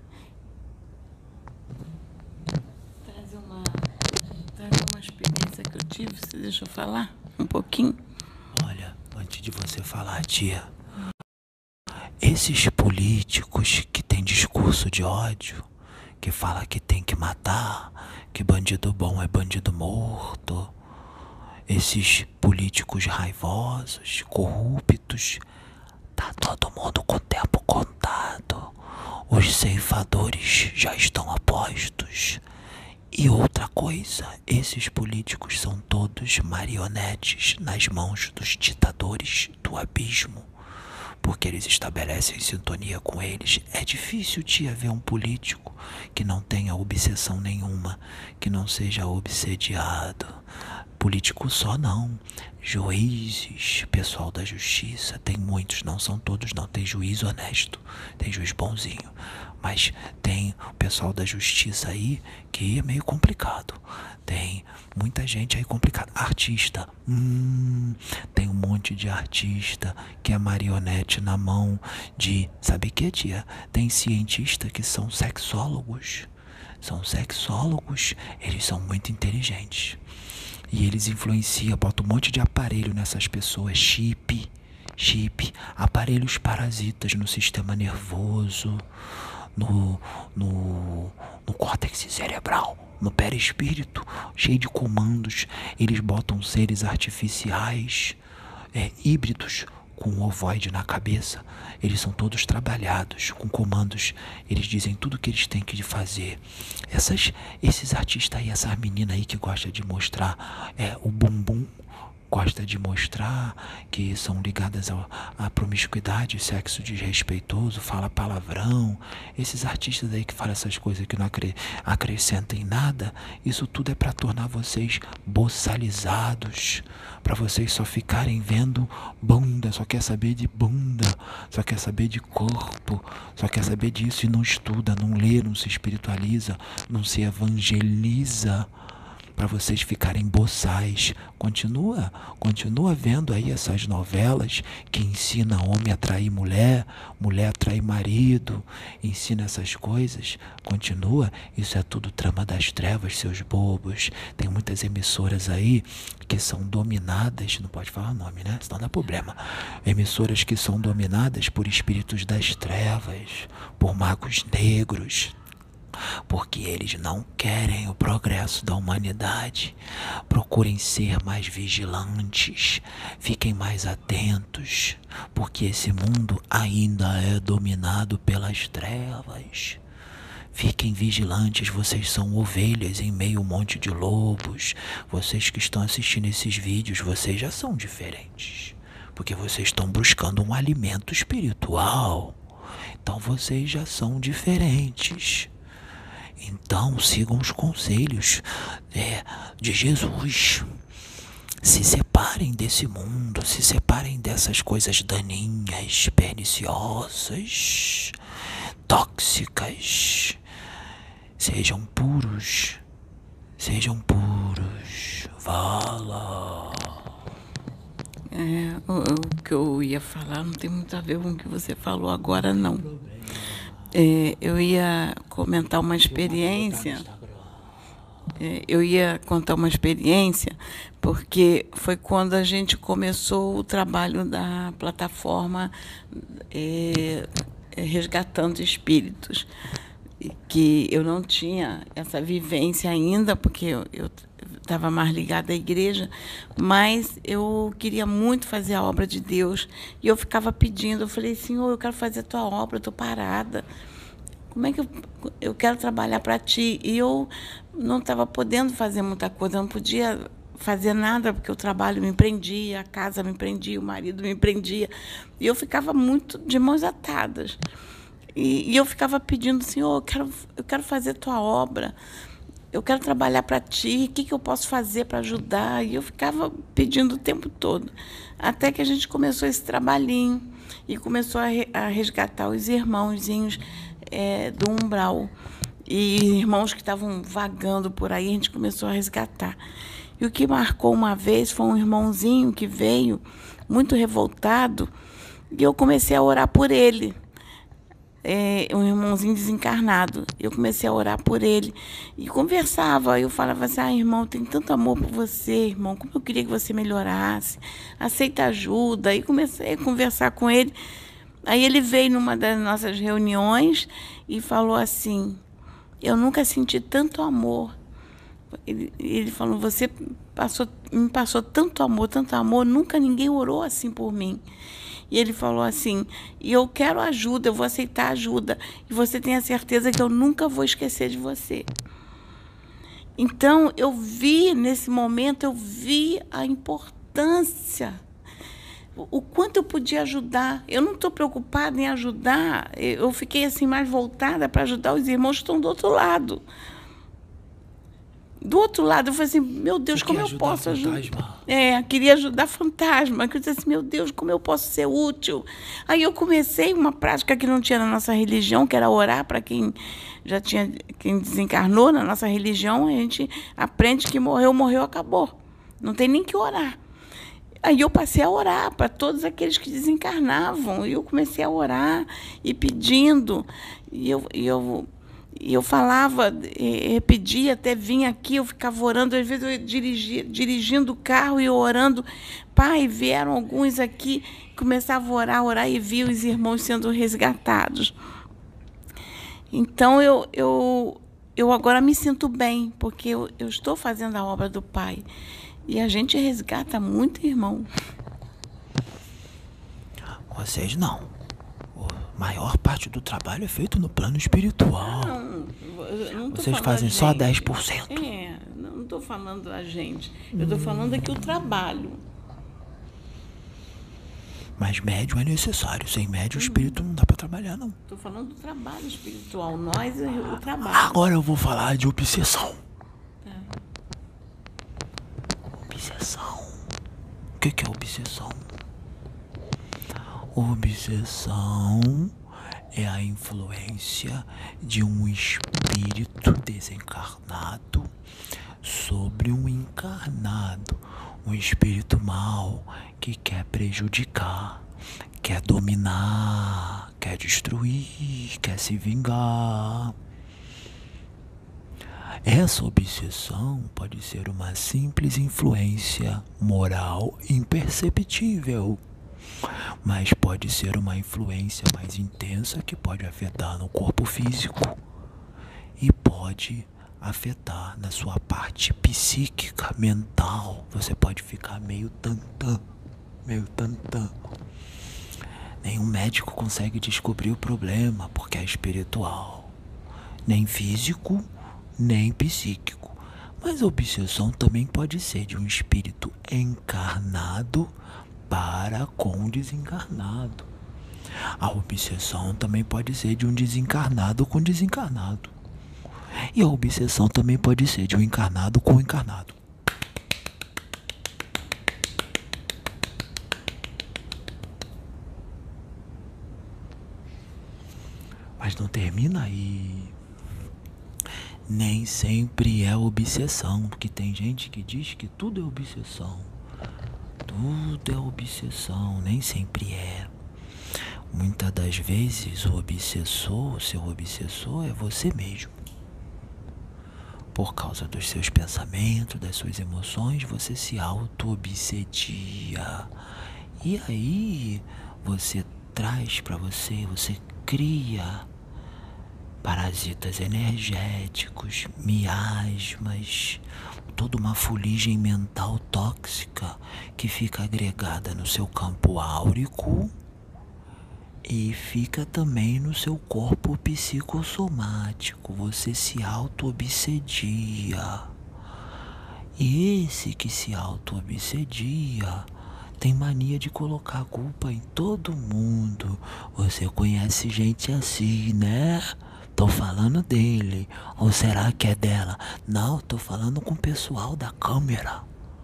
Trazer uma, trazer uma experiência que eu tive, você deixa eu falar um pouquinho? Olha, antes de você falar, tia, esses políticos que têm discurso de ódio, que fala que tem que matar, que bandido bom é bandido morto, esses políticos raivosos, corruptos, tá todo mundo com o tempo contado. Os ceifadores já estão a postos. E outra coisa, esses políticos são todos marionetes nas mãos dos ditadores do abismo, porque eles estabelecem sintonia com eles. É difícil, tia, ver um político que não tenha obsessão nenhuma, que não seja obsediado. Político só não, juízes, pessoal da justiça, tem muitos, não são todos não, tem juiz honesto, tem juiz bonzinho, mas tem o pessoal da justiça aí que é meio complicado, tem muita gente aí complicada, artista, hum, tem um monte de artista que é marionete na mão de, sabe que, tia? Tem cientistas que são sexólogos, são sexólogos, eles são muito inteligentes. E eles influenciam, botam um monte de aparelho nessas pessoas, chip, chip, aparelhos parasitas no sistema nervoso, no, no, no córtex cerebral, no perispírito, cheio de comandos. Eles botam seres artificiais, é, híbridos, com um ovoide na cabeça, eles são todos trabalhados, com comandos, eles dizem tudo o que eles têm que fazer. Essas, esses artistas aí, essas meninas aí que gostam de mostrar é, o bumbum, gosta de mostrar que são ligadas à promiscuidade, sexo desrespeitoso, fala palavrão. Esses artistas aí que falam essas coisas que não acre acrescentam em nada, isso tudo é para tornar vocês boçalizados, para vocês só ficarem vendo bunda, só quer saber de bunda, só quer saber de corpo, só quer saber disso e não estuda, não lê, não se espiritualiza, não se evangeliza, para vocês ficarem boçais. Continua, continua vendo aí essas novelas que ensina homem a trair mulher, mulher a trair marido, ensina essas coisas. Continua, isso é tudo trama das trevas, seus bobos. Tem muitas emissoras aí que são dominadas, não pode falar nome, né? Senão dá problema. Emissoras que são dominadas por espíritos das trevas, por magos negros, porque eles não querem o progresso da humanidade. Procurem ser mais vigilantes, fiquem mais atentos, porque esse mundo ainda é dominado pelas trevas. Fiquem vigilantes, vocês são ovelhas em meio a um monte de lobos. Vocês que estão assistindo esses vídeos, vocês já são diferentes, porque vocês estão buscando um alimento espiritual. Então vocês já são diferentes. Então sigam os conselhos é, de Jesus. Se separem desse mundo, se separem dessas coisas daninhas, perniciosas, tóxicas. Sejam puros, sejam puros. Vala. É, o, o que eu ia falar não tem muito a ver com o que você falou agora, não. É, eu ia comentar uma experiência, é, eu ia contar uma experiência, porque foi quando a gente começou o trabalho da plataforma é, Resgatando Espíritos, que eu não tinha essa vivência ainda, porque eu estava mais ligada à igreja, mas eu queria muito fazer a obra de Deus, e eu ficava pedindo, eu falei, Senhor, eu quero fazer a tua obra, eu estou parada, como é que eu, eu quero trabalhar para ti? E eu não estava podendo fazer muita coisa, eu não podia fazer nada, porque o trabalho me prendia, a casa me prendia, o marido me prendia, e eu ficava muito de mãos atadas. E, e eu ficava pedindo, Senhor, eu quero, eu quero fazer a tua obra, eu quero trabalhar para ti, o que, que eu posso fazer para ajudar? E eu ficava pedindo o tempo todo, até que a gente começou esse trabalhinho e começou a, re, a resgatar os irmãozinhos é, do umbral. E irmãos que estavam vagando por aí, a gente começou a resgatar. E o que marcou uma vez foi um irmãozinho que veio muito revoltado, e eu comecei a orar por ele. É, um irmãozinho desencarnado. Eu comecei a orar por ele e conversava. Eu falava assim, ah, irmão, eu tenho tanto amor por você, irmão, como eu queria que você melhorasse, aceita ajuda. Aí comecei a conversar com ele. Aí ele veio numa das nossas reuniões e falou assim, eu nunca senti tanto amor. Ele, ele falou, você passou, me passou tanto amor, tanto amor, nunca ninguém orou assim por mim. E ele falou assim, e eu quero ajuda, eu vou aceitar ajuda. E você tem a certeza que eu nunca vou esquecer de você. Então, eu vi, nesse momento, eu vi a importância, o quanto eu podia ajudar. Eu não estou preocupada em ajudar, eu fiquei assim mais voltada para ajudar os irmãos que estão do outro lado. Do outro lado, eu falei assim, meu Deus, Você como eu posso ajudar? É, queria ajudar fantasma. Eu disse assim, meu Deus, como eu posso ser útil? Aí eu comecei uma prática que não tinha na nossa religião, que era orar para quem já tinha, quem desencarnou na nossa religião. A gente aprende que morreu, morreu, acabou. Não tem nem que orar. Aí eu passei a orar para todos aqueles que desencarnavam. E eu comecei a orar e pedindo. E eu... E eu E eu falava, repetia, até vinha aqui, eu ficava orando, às vezes eu dirigia, dirigindo o carro e orando. Pai, vieram alguns aqui, começava a orar, orar e via os irmãos sendo resgatados. Então, eu, eu, eu agora me sinto bem, porque eu, eu estou fazendo a obra do Pai. E a gente resgata muito irmão. Vocês não. A maior parte do trabalho é feito no plano espiritual. Não, eu não tô Vocês falando fazem a só gente. dez por cento. É, não estou falando a gente. Eu estou falando aqui o trabalho. Mas médium é necessário. Sem médium, o espírito não dá pra trabalhar, não. Estou falando do trabalho espiritual. Nós é o trabalho. Agora eu vou falar de obsessão. Obsessão. O que que é obsessão? Obsessão é a influência de um espírito desencarnado sobre um encarnado. Um espírito mau que quer prejudicar, quer dominar, quer destruir, quer se vingar. Essa obsessão pode ser uma simples influência moral imperceptível, mas pode ser uma influência mais intensa que pode afetar no corpo físico e pode afetar na sua parte psíquica, mental. Você pode ficar meio tantã, meio tantã. Nenhum médico consegue descobrir o problema porque é espiritual, nem físico, nem psíquico. Mas a obsessão também pode ser de um espírito encarnado para com desencarnado. A obsessão também pode ser de um desencarnado com desencarnado. E a obsessão também pode ser de um encarnado com um encarnado. Mas não termina aí. Nem sempre é obsessão, porque tem gente que diz que tudo é obsessão. Tudo é obsessão, nem sempre é. Muitas das vezes o obsessor, o seu obsessor é você mesmo. Por causa dos seus pensamentos, das suas emoções, você se auto-obsedia. E aí você traz para você, você cria parasitas energéticos, miasmas, toda uma fuligem mental tóxica que fica agregada no seu campo áurico e fica também no seu corpo psicossomático. Você se auto-obsedia. E esse que se auto-obsedia tem mania de colocar a culpa em todo mundo. Você conhece gente assim, né? Tô falando dele. Ou será que é dela? Não, tô falando com o pessoal da câmera.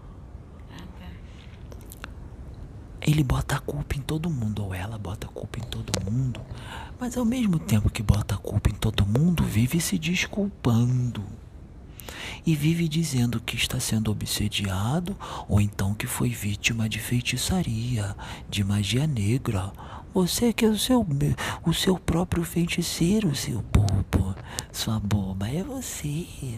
Ele bota a culpa em todo mundo, ou ela bota a culpa em todo mundo, mas ao mesmo tempo que bota a culpa em todo mundo, vive se desculpando. E vive dizendo que está sendo obsediado, ou então que foi vítima de feitiçaria, de magia negra. Você que é o seu, o seu próprio feiticeiro, seu bobo, sua boba, é você.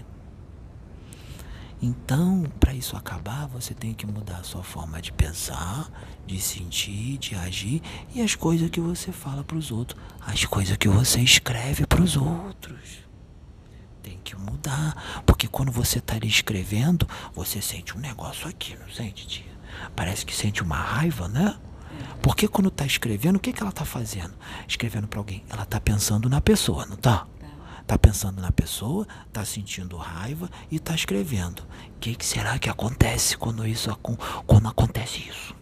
Então, para isso acabar, você tem que mudar a sua forma de pensar, de sentir, de agir e as coisas que você fala para os outros, as coisas que você escreve para os outros. Tem que mudar, porque quando você tá ali escrevendo, você sente um negócio aqui, não sente, tia? Parece que sente uma raiva, né? Porque quando tá escrevendo, o que que ela tá fazendo? Escrevendo para alguém, ela tá pensando na pessoa, não tá? Tá pensando na pessoa, tá sentindo raiva e tá escrevendo. O que, que será que acontece quando isso quando acontece isso?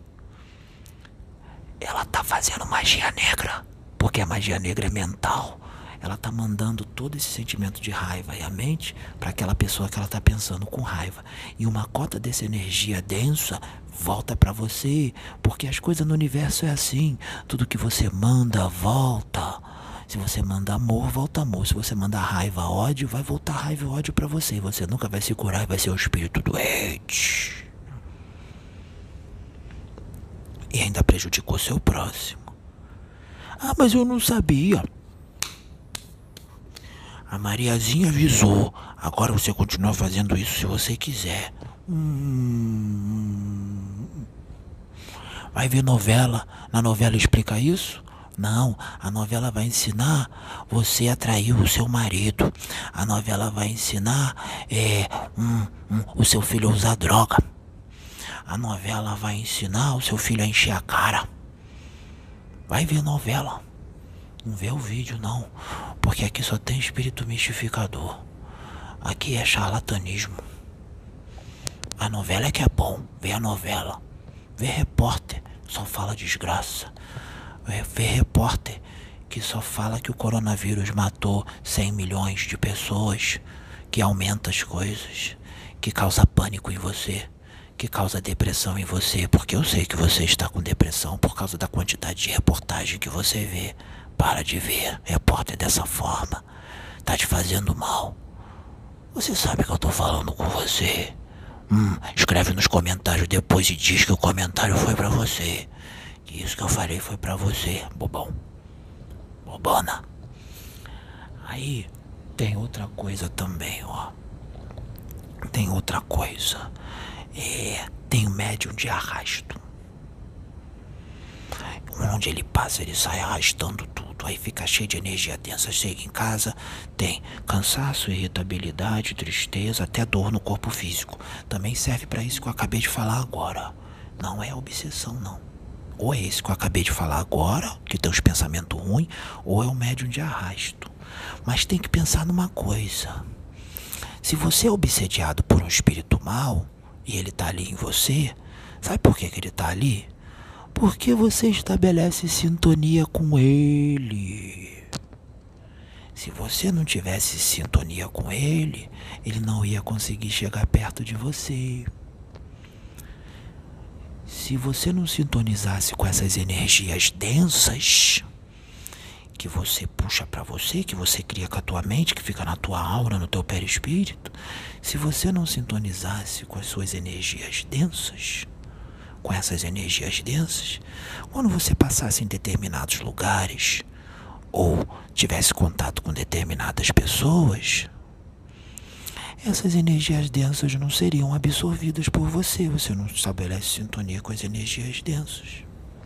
Ela tá fazendo magia negra, porque a magia negra é mental. Ela tá mandando todo esse sentimento de raiva e a mente para aquela pessoa que ela tá pensando com raiva. E uma cota dessa energia densa volta para você, porque as coisas no universo é assim. Tudo que você manda volta. Se você manda amor, volta amor. Se você manda raiva, ódio, vai voltar raiva e ódio pra você. Você nunca vai se curar e vai ser o espírito doente. E ainda prejudicou seu próximo. Ah, mas eu não sabia. A Mariazinha avisou. Agora você continua fazendo isso se você quiser. Hum... Vai ver novela. Na novela explica isso? Não, a novela vai ensinar você a trair o seu marido. A novela vai ensinar é, hum, hum, o seu filho a usar droga. A novela vai ensinar o seu filho a encher a cara. Vai ver novela. Não vê o vídeo não, porque aqui só tem espírito mistificador. Aqui é charlatanismo. A novela é que é bom, vê a novela. Vê repórter, só fala desgraça. Vê, vê repórter que só fala que o coronavírus matou cem milhões de pessoas, que aumenta as coisas, que causa pânico em você, que causa depressão em você, porque eu sei que você está com depressão por causa da quantidade de reportagem que você vê. Para de ver repórter dessa forma. Tá te fazendo mal. Você sabe que eu tô falando com você. Hum, escreve nos comentários depois e diz que o comentário foi pra você. Que isso que eu falei foi pra você, bobão. Bobona. Aí tem outra coisa também, ó. Tem outra coisa. É, tem o médium de arrasto. Onde ele passa, ele sai arrastando tudo. Aí fica cheio de energia densa. Chega em casa, tem cansaço, irritabilidade, tristeza, até dor no corpo físico. Também serve pra isso que eu acabei de falar agora. Não é obsessão, não. Ou é esse que eu acabei de falar agora, que tem os pensamentos ruins, ou é o médium de arrasto. Mas tem que pensar numa coisa. Se você é obsediado por um espírito mau, e ele tá ali em você, sabe por que que ele tá ali? Porque você estabelece sintonia com ele. Se você não tivesse sintonia com ele, ele não ia conseguir chegar perto de você. Se você não sintonizasse com essas energias densas que você puxa pra você, que você cria com a tua mente, que fica na tua aura, no teu perispírito, se você não sintonizasse com as suas energias densas, com essas energias densas, quando você passasse em determinados lugares ou tivesse contato com determinadas pessoas, essas energias densas não seriam absorvidas por você. Você não estabelece sintonia com as energias densas.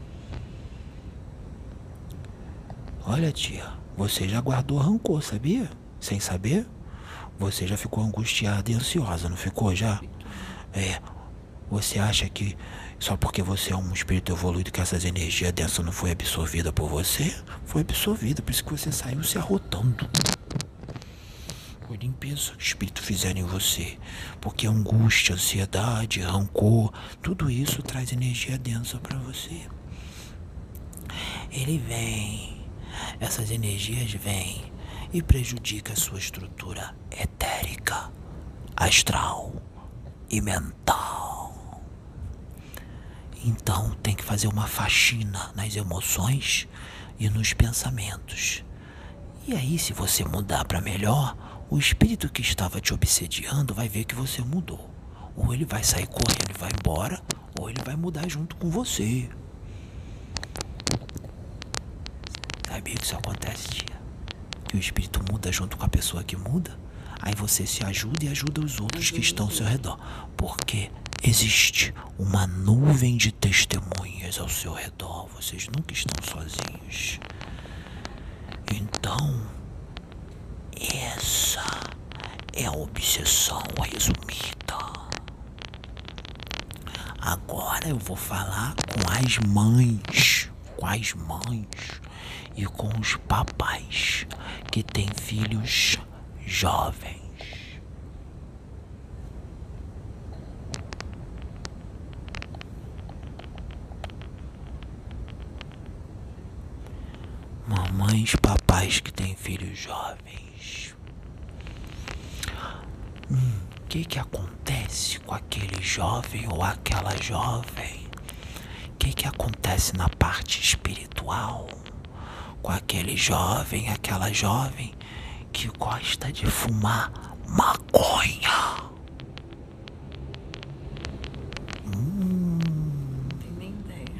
Olha, tia, você já guardou rancor, sabia? Sem saber? Você já ficou angustiada e ansiosa, não ficou já? É, você acha que só porque você é um espírito evoluído que essas energias densas não foi absorvida por você? Foi absorvida, por isso que você saiu se arrotando. Foi limpeza que o espírito fizeram em você. Porque angústia, ansiedade, rancor, tudo isso traz energia densa para você. Ele vem, essas energias vêm e prejudica a sua estrutura etérica, astral e mental. Então tem que fazer uma faxina nas emoções e nos pensamentos. E aí, se você mudar para melhor, o espírito que estava te obsediando vai ver que você mudou. Ou ele vai sair correndo e vai embora, ou ele vai mudar junto com você. Sabia que isso acontece, tia? Que o espírito muda junto com a pessoa que muda? Aí você se ajuda e ajuda os outros que estão ao seu redor. Porque existe uma nuvem de testemunhas ao seu redor. Vocês nunca estão sozinhos. Então, essa é a obsessão resumida. Agora eu vou falar com as mães, com as mães e com os papais que têm filhos jovens. Mamães, papais que têm filhos jovens. Hum, o que que acontece com aquele jovem ou aquela jovem? O que que acontece na parte espiritual com aquele jovem, aquela jovem que gosta de fumar maconha? Hum. Não tenho nem ideia.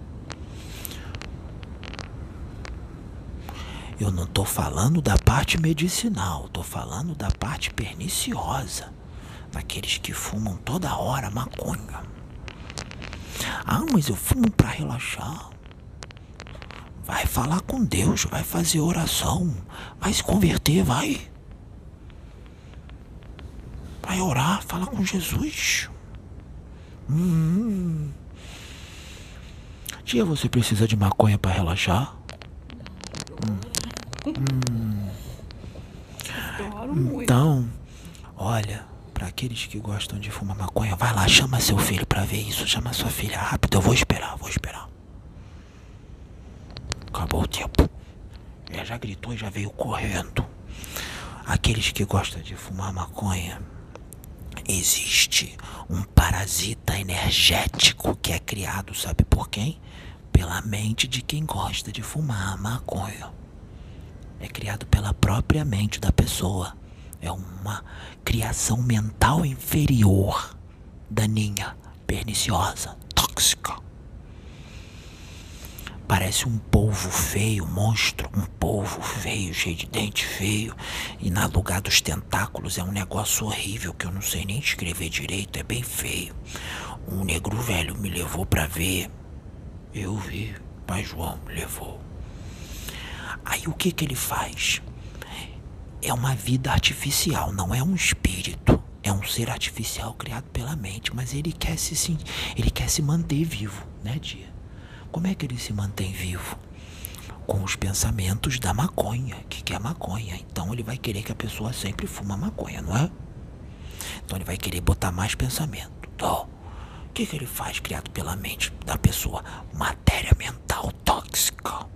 Eu não tô falando da parte medicinal, tô falando da parte perniciosa, daqueles que fumam toda hora maconha. Ah, mas eu fumo pra relaxar. Vai falar com Deus, vai fazer oração, vai se converter, vai. Vai orar, falar com Jesus. Hum. Tia, você precisa de maconha para relaxar? Hum. Hum. Adoro muito. Então, olha, para aqueles que gostam de fumar maconha, vai lá, chama seu filho para ver isso. Chama sua filha rápido, eu vou esperar, vou esperar. Acabou o tempo. Ela já gritou e já veio correndo. Aqueles que gostam de fumar maconha, existe um parasita energético que é criado, sabe por quem? Pela mente de quem gosta de fumar maconha. É criado pela própria mente da pessoa. É uma criação mental inferior, daninha, perniciosa, tóxica. Parece um polvo feio, um monstro, um polvo feio, cheio de dente feio. E no lugar dos tentáculos é um negócio horrível que eu não sei nem escrever direito, é bem feio. Um negro velho me levou pra ver. Eu vi, pai João me levou. Aí o que que ele faz? É uma vida artificial, não é um espírito. É um ser artificial criado pela mente, mas ele quer se, sim, ele quer se manter vivo, né, tia? Como é que ele se mantém vivo? Com os pensamentos da maconha, que quer maconha. Então ele vai querer que a pessoa sempre fuma maconha, não é? Então ele vai querer botar mais pensamento. Então, o que que ele faz criado pela mente da pessoa? Matéria mental tóxica.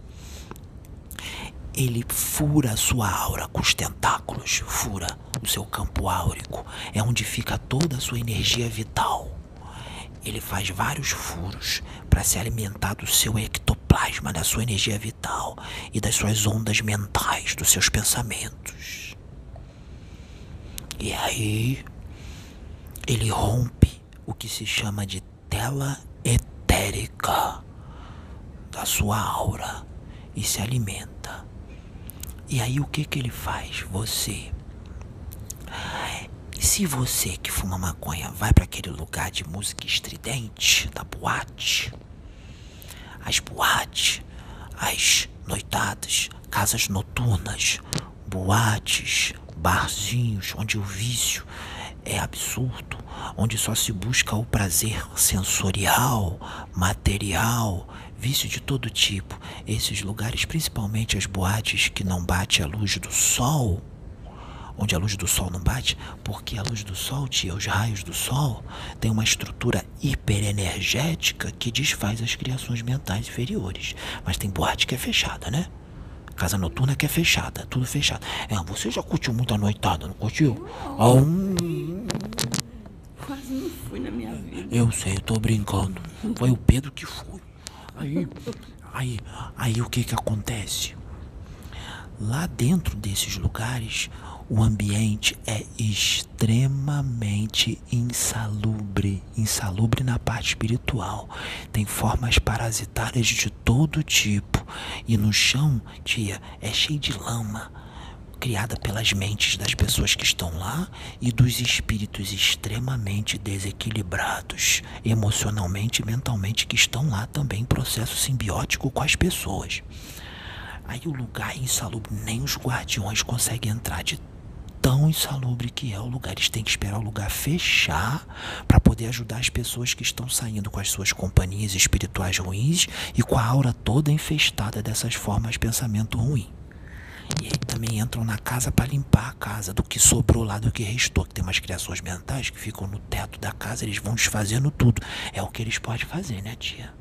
Ele fura a sua aura com os tentáculos, fura o seu campo áurico. É onde fica toda a sua energia vital. Ele faz vários furos para se alimentar do seu ectoplasma, da sua energia vital e das suas ondas mentais, dos seus pensamentos. E aí, ele rompe o que se chama de tela etérica da sua aura e se alimenta. E aí, o que que ele faz? Você... Se você que fuma maconha vai para aquele lugar de música estridente, da boate, as boates, as noitadas, casas noturnas, boates, barzinhos, onde o vício é absurdo, onde só se busca o prazer sensorial, material, vício de todo tipo. Esses lugares, principalmente as boates que não bate a luz do sol, onde a luz do sol não bate, porque a luz do sol, tia, os raios do sol, tem uma estrutura hiperenergética que desfaz as criações mentais inferiores. Mas tem boate que é fechada, né? Casa noturna que é fechada, tudo fechado. É, você já curtiu muito a noitada, não curtiu? Não. Oh, Quase não fui na minha vida. eu sei, eu tô brincando. Foi o Pedro que foi. Aí, aí, aí o que que acontece? Lá dentro desses lugares, o ambiente é extremamente insalubre, insalubre na parte espiritual. Tem formas parasitárias de todo tipo. E no chão, tia, é cheio de lama, criada pelas mentes das pessoas que estão lá e dos espíritos extremamente desequilibrados, emocionalmente e mentalmente, que estão lá também em processo simbiótico com as pessoas. Aí o lugar é insalubre, nem os guardiões conseguem entrar de tão insalubre que é o lugar. Eles têm que esperar o lugar fechar para poder ajudar as pessoas que estão saindo com as suas companhias espirituais ruins e com a aura toda infestada dessas formas de pensamento ruim. E aí também entram na casa para limpar a casa do que sobrou lá, do que restou. Que tem umas criações mentais que ficam no teto da casa, eles vão desfazendo tudo. É o que eles podem fazer, né, tia?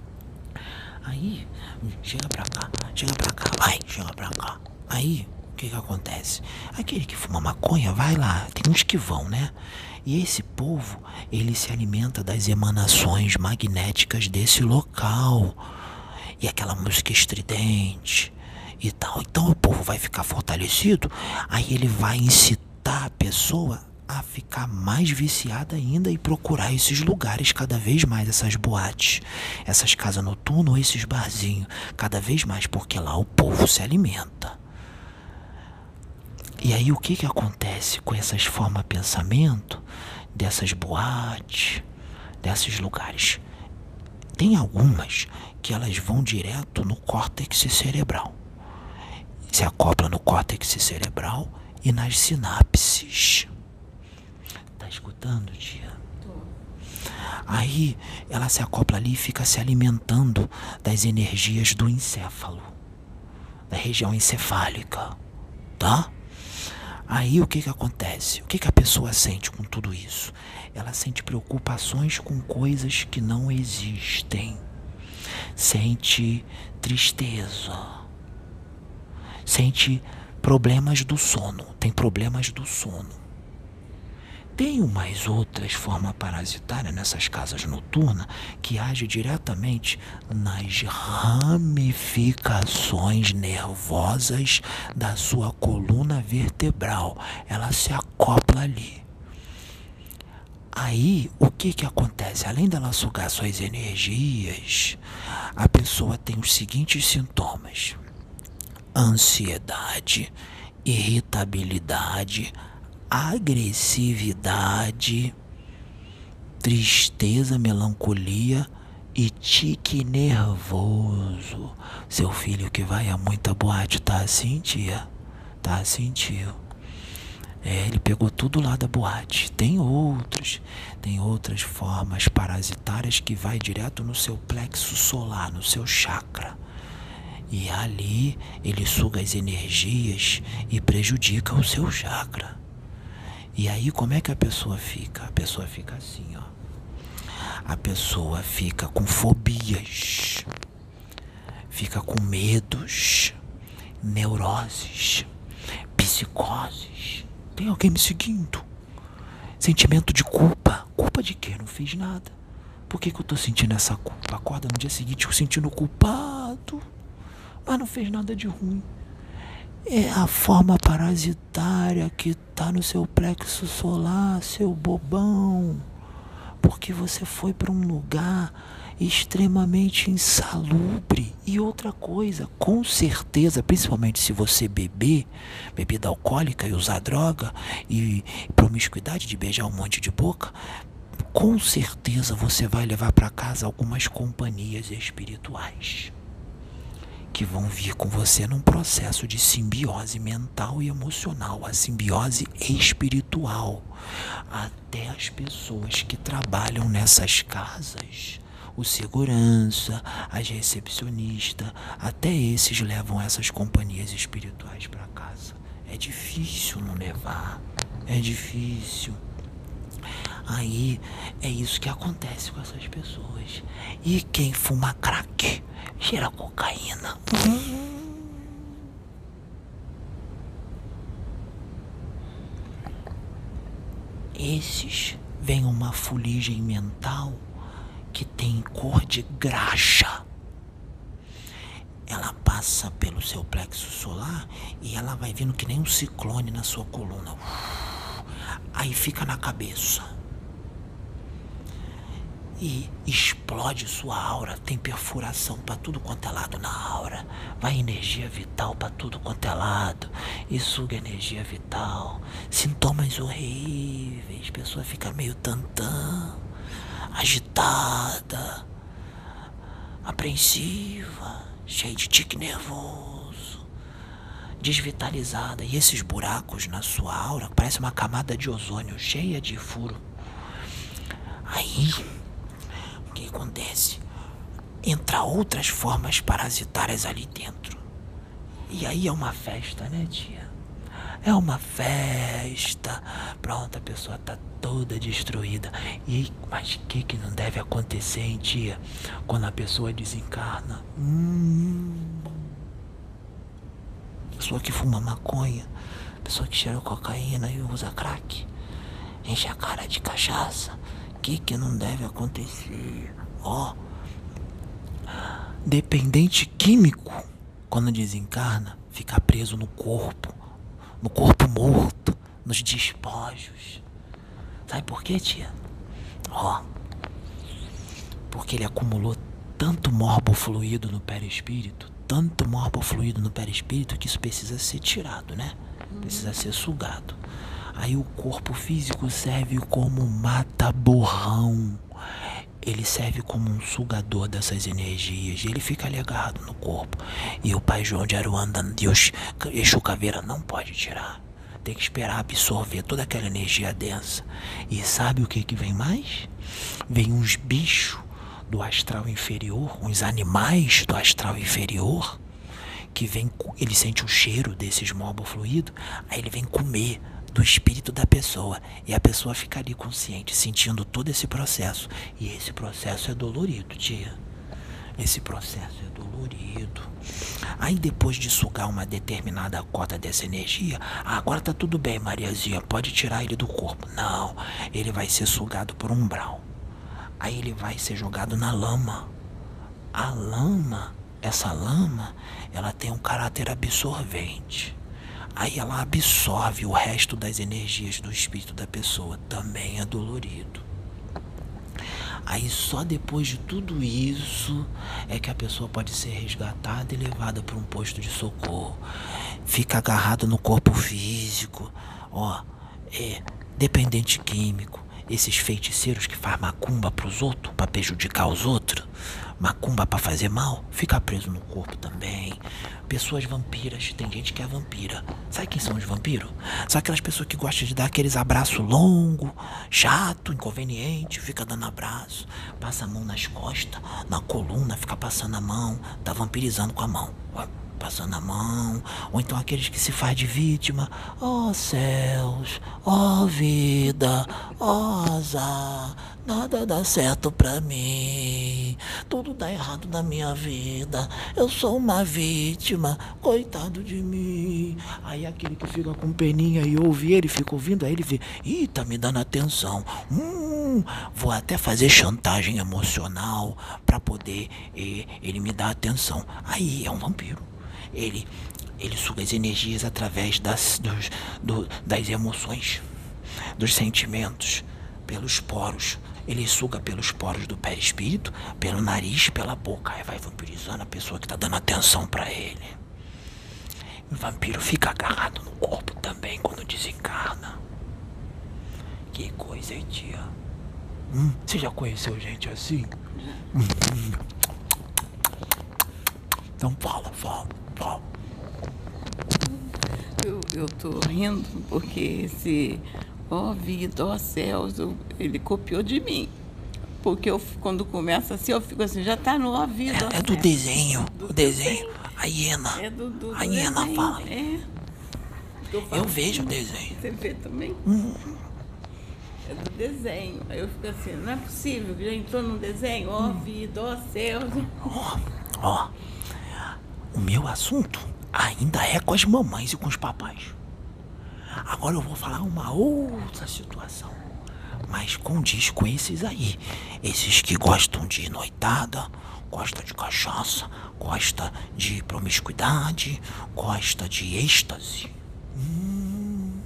Aí, chega pra cá, chega pra cá, vai, chega pra cá. Aí, o que que acontece? Aquele que fuma maconha, vai lá, tem uns que vão, né? E esse povo, ele se alimenta das emanações magnéticas desse local. E aquela música estridente e tal. Então o povo vai ficar fortalecido, aí ele vai incitar a pessoa a ficar mais viciada ainda e procurar esses lugares cada vez mais, essas boates, essas casas noturnas ou esses barzinhos, cada vez mais, porque lá o povo se alimenta. E aí o que que acontece com essas formas de pensamento, dessas boates, desses lugares? Tem algumas que elas vão direto no córtex cerebral. Se acopla no córtex cerebral e nas sinapses. Tá escutando, tia? Tô. Aí ela se acopla ali e fica se alimentando das energias do encéfalo, da região encefálica, tá? Aí o que que acontece? O que que a pessoa sente com tudo isso? Ela sente preocupações com coisas que não existem. Sente tristeza. Sente problemas do sono. Tem problemas do sono. Tem umas outras formas parasitárias nessas casas noturnas que age diretamente nas ramificações nervosas da sua coluna vertebral. Ela se acopla ali. Aí, o que que acontece? Além dela sugar suas energias, a pessoa tem os seguintes sintomas: ansiedade, irritabilidade, agressividade, tristeza, melancolia e tique nervoso. Seu filho que vai a muita boate tá assim, tia? Tá assim, tio? É, ele pegou tudo lá da boate. Tem outros, tem outras formas parasitárias que vai direto no seu plexo solar, no seu chakra. E ali ele suga as energias e prejudica o seu chakra. E aí como é que a pessoa fica? A pessoa fica assim, ó. A pessoa fica com fobias, fica com medos, neuroses, psicoses. Tem alguém me seguindo? Sentimento de culpa. Culpa de quê? Não fiz nada. Por que que eu tô sentindo essa culpa? Acorda no dia seguinte eu sentindo culpado, mas não fez nada de ruim. É a forma parasitária que tá no seu plexo solar, seu bobão. Porque você foi para um lugar extremamente insalubre. E outra coisa, com certeza, principalmente se você beber bebida alcoólica e usar droga e promiscuidade de beijar um monte de boca, com certeza você vai levar para casa algumas companhias espirituais que vão vir com você num processo de simbiose mental e emocional, a simbiose espiritual. Até as pessoas que trabalham nessas casas, o segurança, as recepcionistas, até esses levam essas companhias espirituais para casa. É difícil não levar, é difícil. Aí é isso que acontece com essas pessoas. E quem fuma crack, cheira cocaína. Hum. Esses vêm uma fuligem mental que tem cor de graxa. Ela passa pelo seu plexo solar e ela vai vindo que nem um ciclone na sua coluna. Aí fica na cabeça. E explode sua aura, tem perfuração para tudo quanto é lado na aura, vai energia vital para tudo quanto é lado, e suga energia vital, sintomas horríveis, a pessoa fica meio tantã, agitada, apreensiva, cheia de tique nervoso, desvitalizada, e esses buracos na sua aura parece uma camada de ozônio cheia de furo. Aí o que acontece? Entra outras formas parasitárias ali dentro. E aí é uma festa, né, tia? É uma festa. Pronto, a pessoa tá toda destruída. E mas o que que não deve acontecer, hein, tia? Quando a pessoa desencarna. Hum, pessoa que fuma maconha, pessoa que cheira cocaína e usa crack, enche a cara de cachaça. O que que não deve acontecer? Ó, dependente químico, quando desencarna, fica preso no corpo, no corpo morto, nos despojos. Sabe por quê, tia? Ó, porque ele acumulou tanto morbofluido no perispírito, tanto morbofluido no perispírito, que isso precisa ser tirado, né? Precisa ser sugado. Aí o corpo físico serve como mata-borrão. Ele serve como um sugador dessas energias. E ele fica ligado no corpo. E o Pai João de Aruanda, Deus, Exu Caveira, não pode tirar. Tem que esperar absorver toda aquela energia densa. E sabe o que que vem mais? Vem uns bichos do astral inferior, uns animais do astral inferior, que vem, ele sente o cheiro desses mobofluidos, aí ele vem comer do espírito da pessoa, e a pessoa fica ali consciente, sentindo todo esse processo. E esse processo é dolorido, tia. Esse processo é dolorido. Aí depois de sugar uma determinada cota dessa energia, ah, agora tá tudo bem, Mariazinha, pode tirar ele do corpo. Não, ele vai ser sugado por um umbral. Aí ele vai ser jogado na lama. A lama, essa lama, ela tem um caráter absorvente. Aí ela absorve o resto das energias do espírito da pessoa. Também é dolorido. Aí só depois de tudo isso é que a pessoa pode ser resgatada e levada para um posto de socorro. Fica agarrado no corpo físico. Ó, é dependente químico. Esses feiticeiros que fazem macumba pros outros, para prejudicar os outros, macumba para fazer mal, fica preso no corpo também. Pessoas vampiras, tem gente que é vampira. Sabe quem são os vampiros? São aquelas pessoas que gostam de dar aqueles abraços longos, chato, inconveniente, fica dando abraço, passa a mão nas costas, na coluna, fica passando a mão, tá vampirizando com a mão. Passando a mão, ou então aqueles que se faz de vítima. Ó céus, ó vida, ó azar, nada dá certo pra mim, tudo dá errado na minha vida, eu sou uma vítima, coitado de mim. Aí aquele que fica com peninha e ouve ele, fica ouvindo, aí ele vê, ih, tá me dando atenção, hum, vou até fazer chantagem emocional pra poder eh, ele me dar atenção. Aí é um vampiro. Ele, ele suga as energias através das, dos, do, das emoções, dos sentimentos, pelos poros. Ele suga pelos poros do perispírito, pelo nariz, pela boca. Aí vai vampirizando a pessoa que está dando atenção para ele. O vampiro fica agarrado no corpo também quando desencarna. Que coisa, hein, tia? Hum, você já conheceu gente assim? Hum, hum. Então fala, fala. Eu, eu tô rindo porque esse ó vida, ó céus, eu, ele copiou de mim. Porque eu, quando começa assim, eu fico assim, já tá no ó vida. É, é do desenho, do o desenho. desenho. A hiena. É do, do, a hiena desenho. fala. É. Eu, eu vejo o desenho. Você vê também? Hum. É do desenho. Aí eu fico assim, não é possível, já entrou no desenho, ó hum. vida, ó céus. Ó, ó. O meu assunto ainda é com as mamães e com os papais. Agora eu vou falar uma outra situação, mas condiz com esses aí. Esses que gostam de noitada, gostam de cachaça, gostam de promiscuidade, gostam de êxtase. Hum.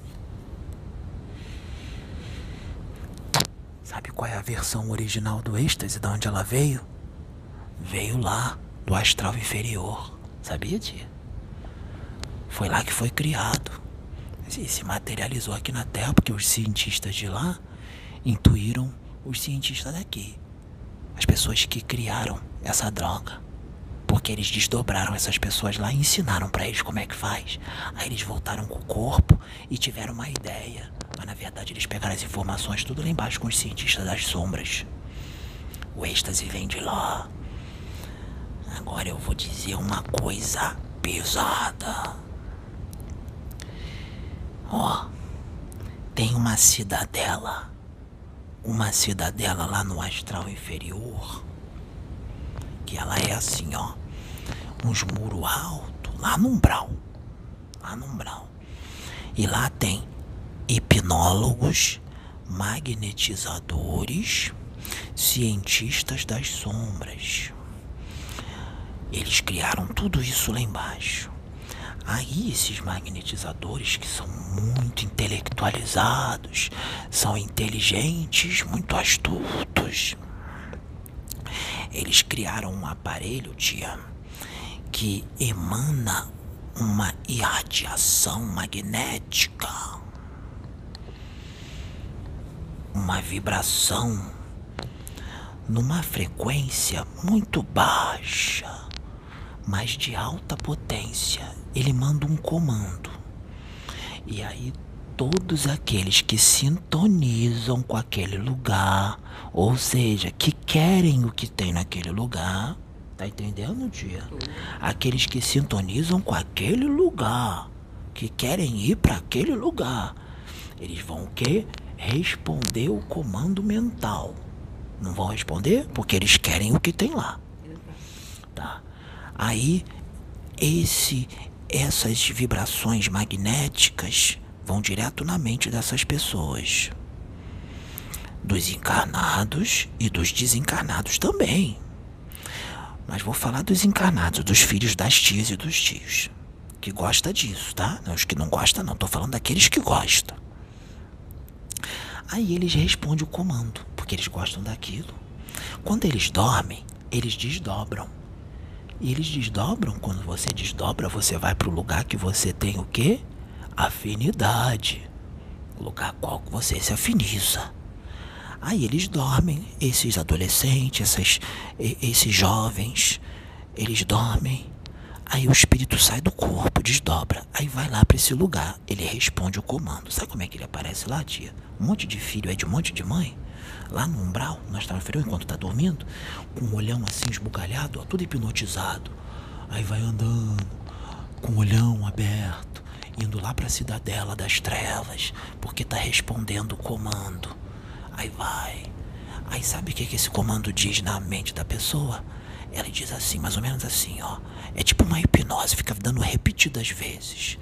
Sabe qual é a versão original do êxtase, de onde ela veio? Veio lá do astral inferior. Sabia, tia? Foi lá que foi criado. E se materializou aqui na Terra, porque os cientistas de lá intuíram os cientistas daqui. As pessoas que criaram essa droga. Porque eles desdobraram essas pessoas lá e ensinaram pra eles como é que faz. Aí eles voltaram com o corpo e tiveram uma ideia. Mas na verdade eles pegaram as informações tudo lá embaixo com os cientistas das sombras. O êxtase vem de lá. Agora eu vou dizer uma coisa pesada. Ó, tem uma cidadela, uma cidadela lá no astral inferior, que ela é assim, ó, uns muros altos, lá no umbral, lá no umbral. E lá tem hipnólogos, magnetizadores, cientistas das sombras. Eles criaram tudo isso lá embaixo. Aí esses magnetizadores, que são muito intelectualizados, são inteligentes, muito astutos, eles criaram um aparelho, tia, que emana uma irradiação magnética, uma vibração numa frequência muito baixa, mas de alta potência. Ele manda um comando E aí todos aqueles que sintonizam com aquele lugar, ou seja, que querem o que tem naquele lugar, tá entendendo, tia? Aqueles que sintonizam com aquele lugar, que querem ir para aquele lugar, eles vão o quê? Responder o comando mental. Não vão responder porque eles querem o que tem lá. Tá? Aí esse, essas vibrações magnéticas vão direto na mente dessas pessoas, dos encarnados e dos desencarnados também. Mas vou falar dos encarnados, dos filhos das tias e dos tios, que gostam disso, tá? Os que não gostam não, tô falando daqueles que gostam. Aí eles respondem o comando, porque eles gostam daquilo. Quando eles dormem, eles desdobram. E eles desdobram, quando você desdobra, você vai para o lugar que você tem o quê? Afinidade. O lugar qual que você se afiniza. Aí eles dormem, esses adolescentes, essas, esses jovens, eles dormem. Aí o espírito sai do corpo, desdobra. Aí vai lá para esse lugar, ele responde o comando. Sabe como é que ele aparece lá, tia? Um monte de filho é de um monte de mãe. Lá no umbral, na estrada inferior, enquanto tá dormindo, com um olhão assim esbugalhado, ó, tudo hipnotizado. Aí vai andando, com o olhão aberto, indo lá pra cidadela das trevas, porque tá respondendo o comando. Aí vai. Aí sabe o que, que esse comando diz na mente da pessoa? Ela diz assim, mais ou menos assim, ó. É tipo uma hipnose, fica dando repetidas vezes.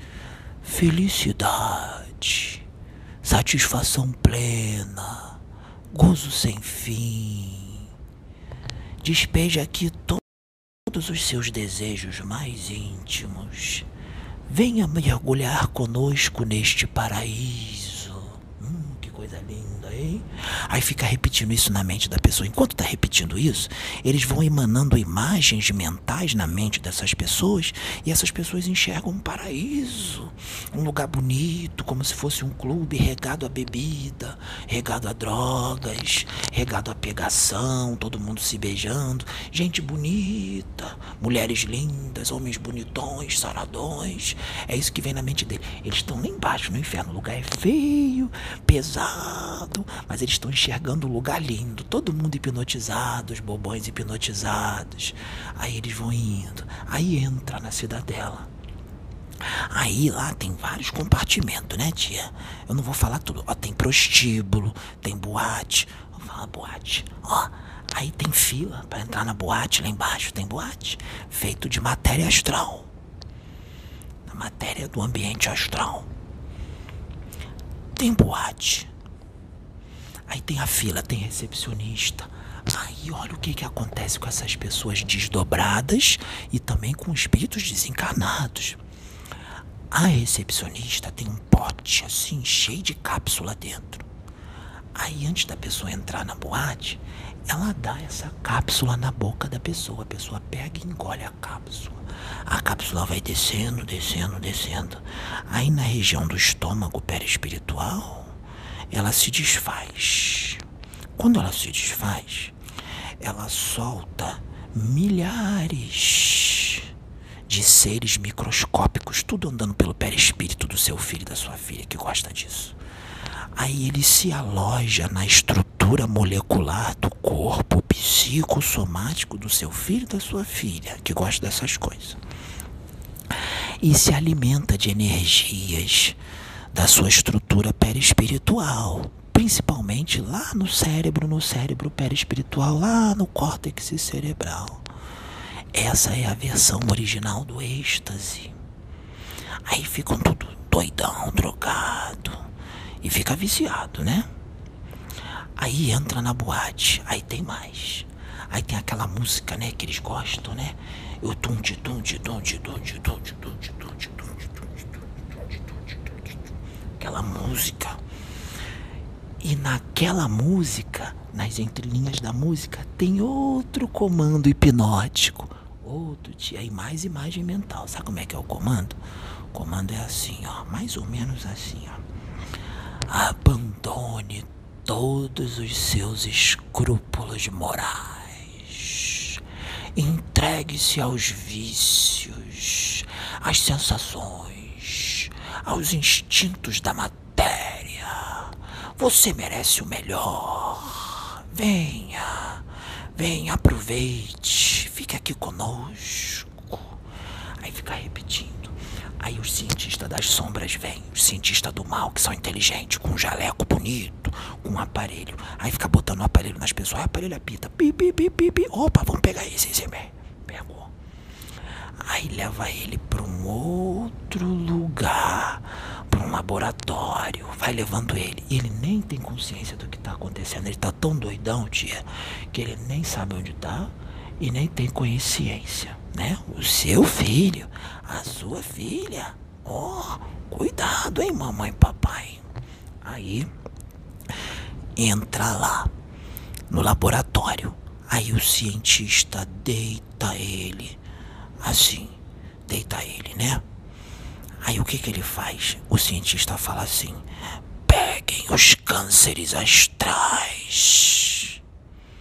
Felicidade, satisfação plena, gozo sem fim. Despeja aqui to- todos os seus desejos mais íntimos. Venha mergulhar conosco neste paraíso. Hum, que coisa linda, hein? Aí fica repetindo isso na mente da pessoa. Enquanto está repetindo isso, eles vão emanando imagens mentais na mente dessas pessoas, e essas pessoas enxergam um paraíso, um lugar bonito, como se fosse um clube regado a bebida, regado a drogas, regado a pegação, todo mundo se beijando, gente bonita, mulheres lindas, homens bonitões, saradões. É isso que vem na mente dele. Eles estão lá embaixo no inferno, o lugar é feio, pesado, mas eles estão enxergando um lugar lindo, todo mundo hipnotizado, os bobões hipnotizados. Aí eles vão indo, aí entra na cidadela. Aí lá tem vários compartimentos, né, tia? Eu não vou falar tudo. Ó, tem prostíbulo, tem boate. Vou falar boate. Ó, aí tem fila para entrar na boate lá embaixo. Tem boate feito de matéria astral. A matéria do ambiente astral. Tem boate. Aí tem a fila, tem recepcionista. Aí olha o que, que acontece com essas pessoas desdobradas e também com espíritos desencarnados. A recepcionista tem um pote assim, cheio de cápsula dentro. Aí antes da pessoa entrar na boate, ela dá essa cápsula na boca da pessoa. A pessoa pega e engole a cápsula. A cápsula vai descendo, descendo, descendo. Aí na região do estômago perispiritual, ela se desfaz. Quando ela se desfaz, ela solta milhares de seres microscópicos, tudo andando pelo perispírito do seu filho e da sua filha, que gosta disso. Aí ele se aloja na estrutura molecular do corpo psicossomático do seu filho e da sua filha, que gosta dessas coisas. E se alimenta de energias da sua estrutura perispiritual, principalmente lá no cérebro, no cérebro perispiritual, lá no córtex cerebral. Essa é a versão original do êxtase. Aí ficam tudo doidão, drogado, e fica viciado, né? Aí entra na boate, aí tem mais. Aí tem aquela música, né, que eles gostam, né? Eu tum de tum de tum de tum de tum de tum de tum de tum de tum de tum de tum de tum de tum. Aquela música. E naquela música, nas entrelinhas da música, tem outro comando hipnótico. Outro, aí mais imagem mental. Sabe como é que é o comando? O comando é assim, ó, mais ou menos assim, ó. Abandone todos os seus escrúpulos morais. Entregue-se aos vícios, às sensações, aos instintos da matéria. Você merece o melhor. Venha, venha, aproveite, fique aqui conosco. Aí fica repetindo. Aí os cientistas das sombras vêm, os cientistas do mal, que são inteligentes, com um jaleco bonito, com um aparelho. Aí fica botando o aparelho nas pessoas, aí o aparelho apita, pi, pi, pi, pi, pi. Opa, vamos pegar esse, esse mesmo. Pegou. Aí leva ele para um outro lugar, para um laboratório, vai levando ele. E ele nem tem consciência do que está acontecendo, ele está tão doidão, tia, que ele nem sabe onde está e nem tem consciência, né? O seu filho, a sua filha, ó, oh, cuidado, hein, mamãe e papai. Aí entra lá no laboratório, aí o cientista deita ele, assim, deita ele, né? Aí o que que ele faz? O cientista fala assim: peguem os cânceres astrais,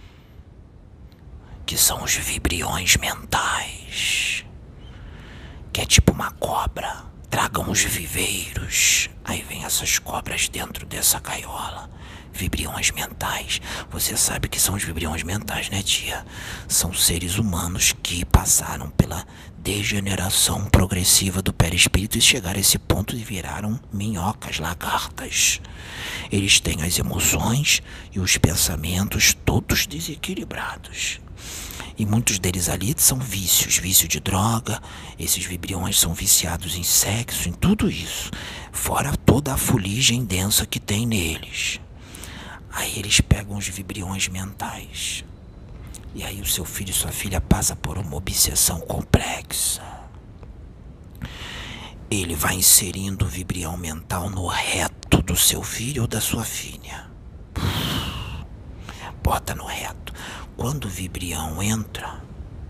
que são os vibriões mentais, que é tipo uma cobra. Tragam os viveiros. Aí vem essas cobras dentro dessa gaiola. Vibriões mentais. Você sabe que são os vibriões mentais, né, tia? São seres humanos que passaram pela degeneração progressiva do perispírito e chegaram a esse ponto e viraram minhocas, lagartas. Eles têm as emoções e os pensamentos todos desequilibrados. E muitos deles ali são vícios, vício de droga. Esses vibriões são viciados em sexo, em tudo isso. Fora toda a fuligem densa que tem neles. Aí eles pegam os vibriões mentais. E aí o seu filho e sua filha passam por uma obsessão complexa. Ele vai inserindo o vibrião mental no reto do seu filho ou da sua filha. Bota no reto. Quando o vibrião entra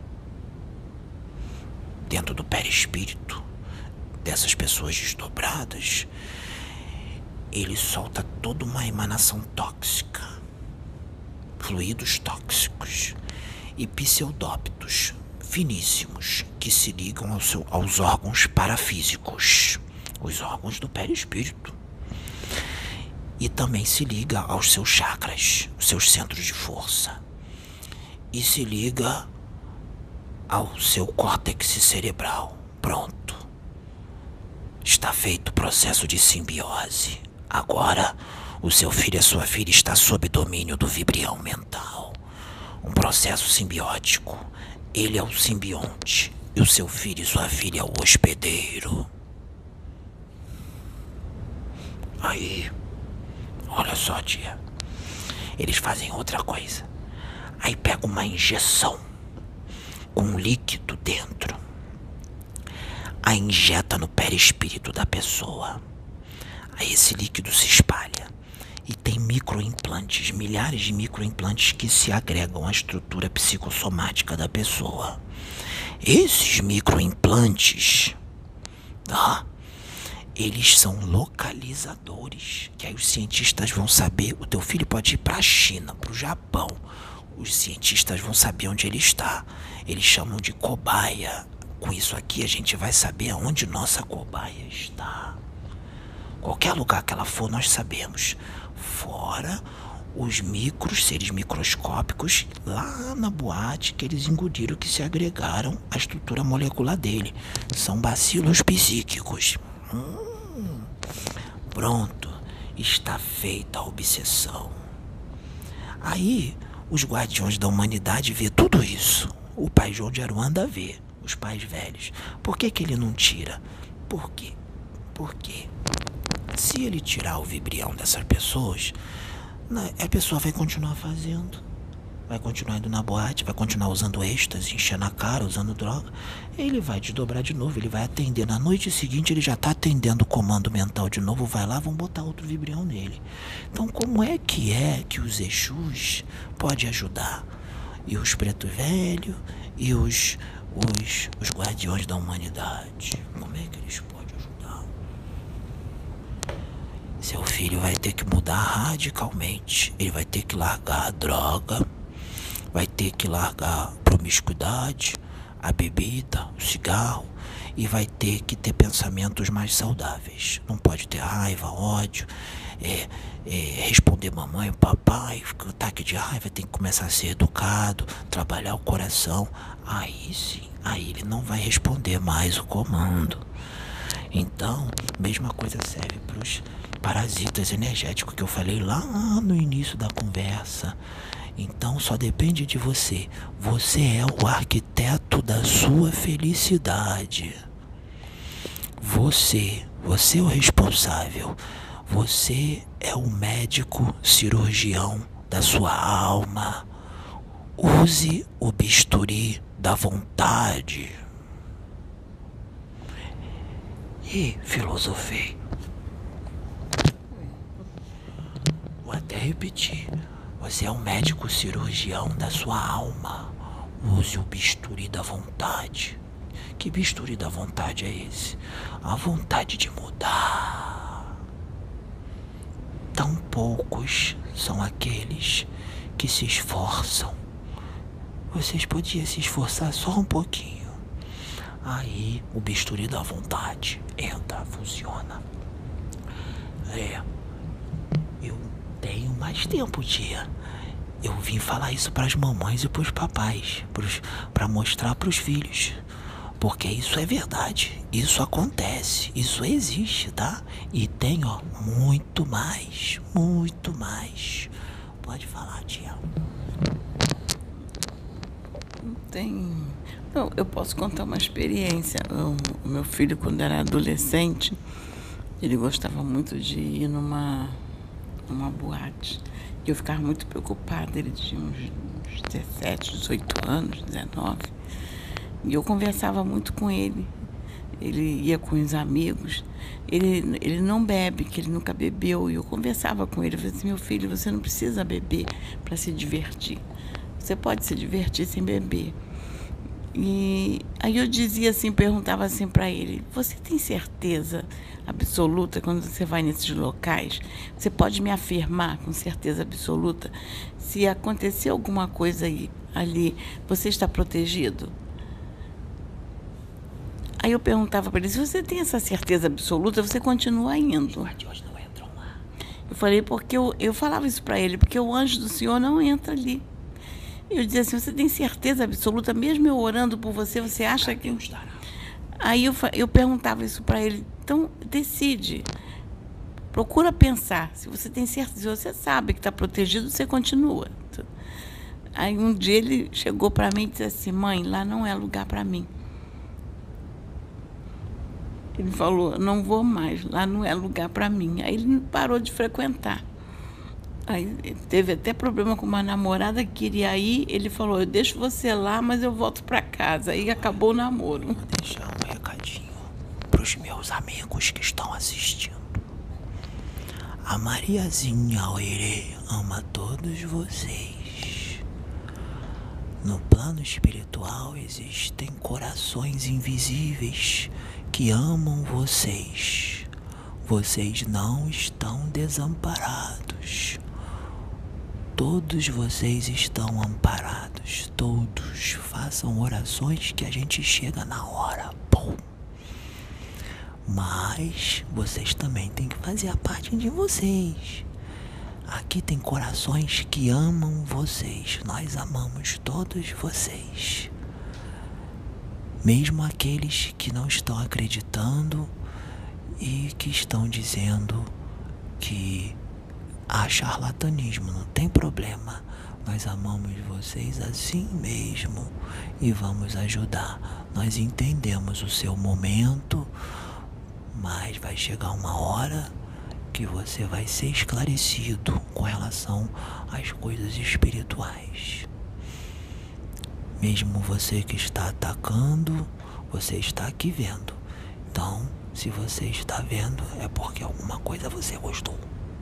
dentro do perispírito dessas pessoas desdobradas, ele solta toda uma emanação tóxica, fluidos tóxicos e pseudópitos finíssimos que se ligam ao seu, aos órgãos parafísicos, os órgãos do perispírito. E também se liga aos seus chakras, os seus centros de força. E se liga ao seu córtex cerebral. Pronto. Está feito o processo de simbiose. Agora, o seu filho e a sua filha está sob domínio do vibrião mental. Um processo simbiótico. Ele é o simbionte e o seu filho e sua filha é o hospedeiro. Aí, olha só, tia. Eles fazem outra coisa. Aí pega uma injeção com um líquido dentro. Aí injeta no perispírito da pessoa. Aí esse líquido se espalha. E tem microimplantes, milhares de microimplantes que se agregam à estrutura psicossomática da pessoa. Esses microimplantes, tá? Eles são localizadores. Que aí os cientistas vão saber. O teu filho pode ir para a China, para o Japão. Os cientistas vão saber onde ele está. Eles chamam de cobaia. Com isso aqui a gente vai saber aonde nossa cobaia está. Qualquer lugar que ela for, nós sabemos. Fora os micros, seres microscópicos, lá na boate que eles engoliram, que se agregaram à estrutura molecular dele. São bacilos psíquicos. Hum, pronto. Está feita a obsessão. Aí, os guardiões da humanidade vê tudo isso. O pai João de Aruanda vê. Os pais velhos. Por que que ele não tira? Por quê? Por quê? Se ele tirar o vibrião dessas pessoas, a pessoa vai continuar fazendo. Vai continuar indo na boate, vai continuar usando êxtase, enchendo a cara, usando droga. Ele vai desdobrar de novo, ele vai atender. Na noite seguinte ele já está atendendo o comando mental de novo. Vai lá, vão botar outro vibrião nele. Então como é que é que os Exus podem ajudar? E os preto velho e os, os, os guardiões da humanidade, como é que eles podem ajudar? Seu filho vai ter que mudar radicalmente. Ele vai ter que largar a droga, vai ter que largar a promiscuidade, a bebida, o cigarro, e vai ter que ter pensamentos mais saudáveis. Não pode ter raiva, ódio, é, é, responder mamãe, papai, ataque de raiva, tem que começar a ser educado, trabalhar o coração. Aí sim, aí ele não vai responder mais o comando. Então, mesma coisa serve para os parasitas energéticos que eu falei lá no início da conversa. Então só depende de você. Você é o arquiteto da sua felicidade. Você, você é o responsável. Você é o médico cirurgião da sua alma. Use o bisturi da vontade. E filosofei. Vou até repetir. Você é um médico cirurgião da sua alma. Use o bisturi da vontade. Que bisturi da vontade é esse? A vontade de mudar. Tão poucos são aqueles que se esforçam. Vocês podiam se esforçar só um pouquinho. Aí o bisturi da vontade entra, funciona. É, eu tenho mais tempo, tia. Eu vim falar isso pras mamães e pros papais, pros, pra mostrar pros filhos. Porque isso é verdade, isso acontece, isso existe, tá? E tem, ó, muito mais, muito mais. Pode falar, tia. Tem... Não, eu posso contar uma experiência. O meu filho, quando era adolescente, ele gostava muito de ir numa, numa boate. E eu ficava muito preocupada. Ele tinha uns, uns dezessete, dezoito anos, dezenove. E eu conversava muito com ele. Ele ia com os amigos. Ele, ele não bebe, que ele nunca bebeu. E eu conversava com ele. Eu falei assim, meu filho, você não precisa beber para se divertir. Você pode se divertir sem beber. E aí eu dizia assim, perguntava assim para ele, você tem certeza absoluta quando você vai nesses locais? Você pode me afirmar com certeza absoluta se acontecer alguma coisa aí, ali, você está protegido? Aí eu perguntava para ele, se você tem essa certeza absoluta, você continua indo. Eu falei, porque eu, eu falava isso para ele, porque o anjo do Senhor não entra ali. Eu dizia assim, você tem certeza absoluta, mesmo eu orando por você, você acha que... Aí eu, eu perguntava isso para ele, então decide, procura pensar, se você tem certeza, se você sabe que está protegido, você continua. Aí um dia ele chegou para mim e disse assim, mãe, lá não é lugar para mim. Ele falou, não vou mais, lá não é lugar para mim. Aí ele parou de frequentar. Aí teve até problema com uma namorada que queria ir. Ele falou, eu deixo você lá, mas eu volto para casa. Aí acabou o namoro. Vou deixar um recadinho para os meus amigos que estão assistindo. A Mariazinha Oirê ama todos vocês. No plano espiritual existem corações invisíveis que amam vocês. Vocês não estão desamparados. Todos vocês estão amparados. Todos façam orações que a gente chega na hora. Pum. Mas vocês também têm que fazer a parte de vocês. Aqui tem corações que amam vocês. Nós amamos todos vocês. Mesmo aqueles que não estão acreditando e que estão dizendo que há charlatanismo, não tem problema. Nós amamos vocês assim mesmo e vamos ajudar. Nós entendemos o seu momento, mas vai chegar uma hora que você vai ser esclarecido com relação às coisas espirituais. Mesmo você que está atacando, você está aqui vendo. Então, se você está vendo, é porque alguma coisa você gostou.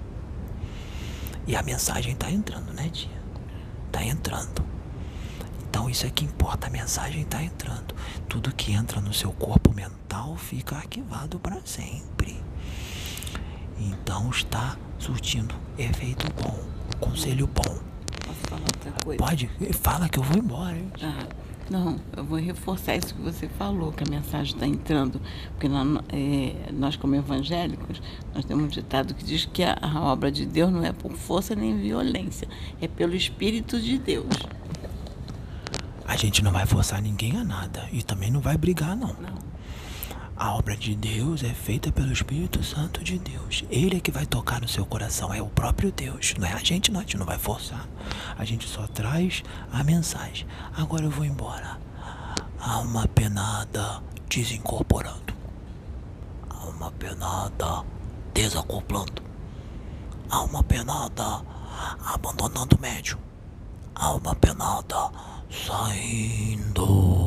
E a mensagem está entrando, né, tia? Está entrando. Então isso é que importa, a mensagem está entrando. Tudo que entra no seu corpo mental fica arquivado para sempre. Então está surtindo efeito bom, conselho bom. Posso falar outra coisa? Pode? Fala que eu vou embora. Hein? Ah, Não, eu vou reforçar isso que você falou, que a mensagem está entrando, porque nós, é, nós, como evangélicos, nós temos um ditado que diz que a, a obra de Deus não é por força nem violência, é pelo Espírito de Deus. A gente não vai forçar ninguém a nada e também não vai brigar, não. Não. A obra de Deus é feita pelo Espírito Santo de Deus. Ele é que vai tocar no seu coração, é o próprio Deus. Não é a gente, não, a gente não vai forçar. A gente só traz a mensagem. Agora eu vou embora. Alma penada desincorporando. Alma penada desacoplando. Alma penada abandonando o médium. Alma penada saindo.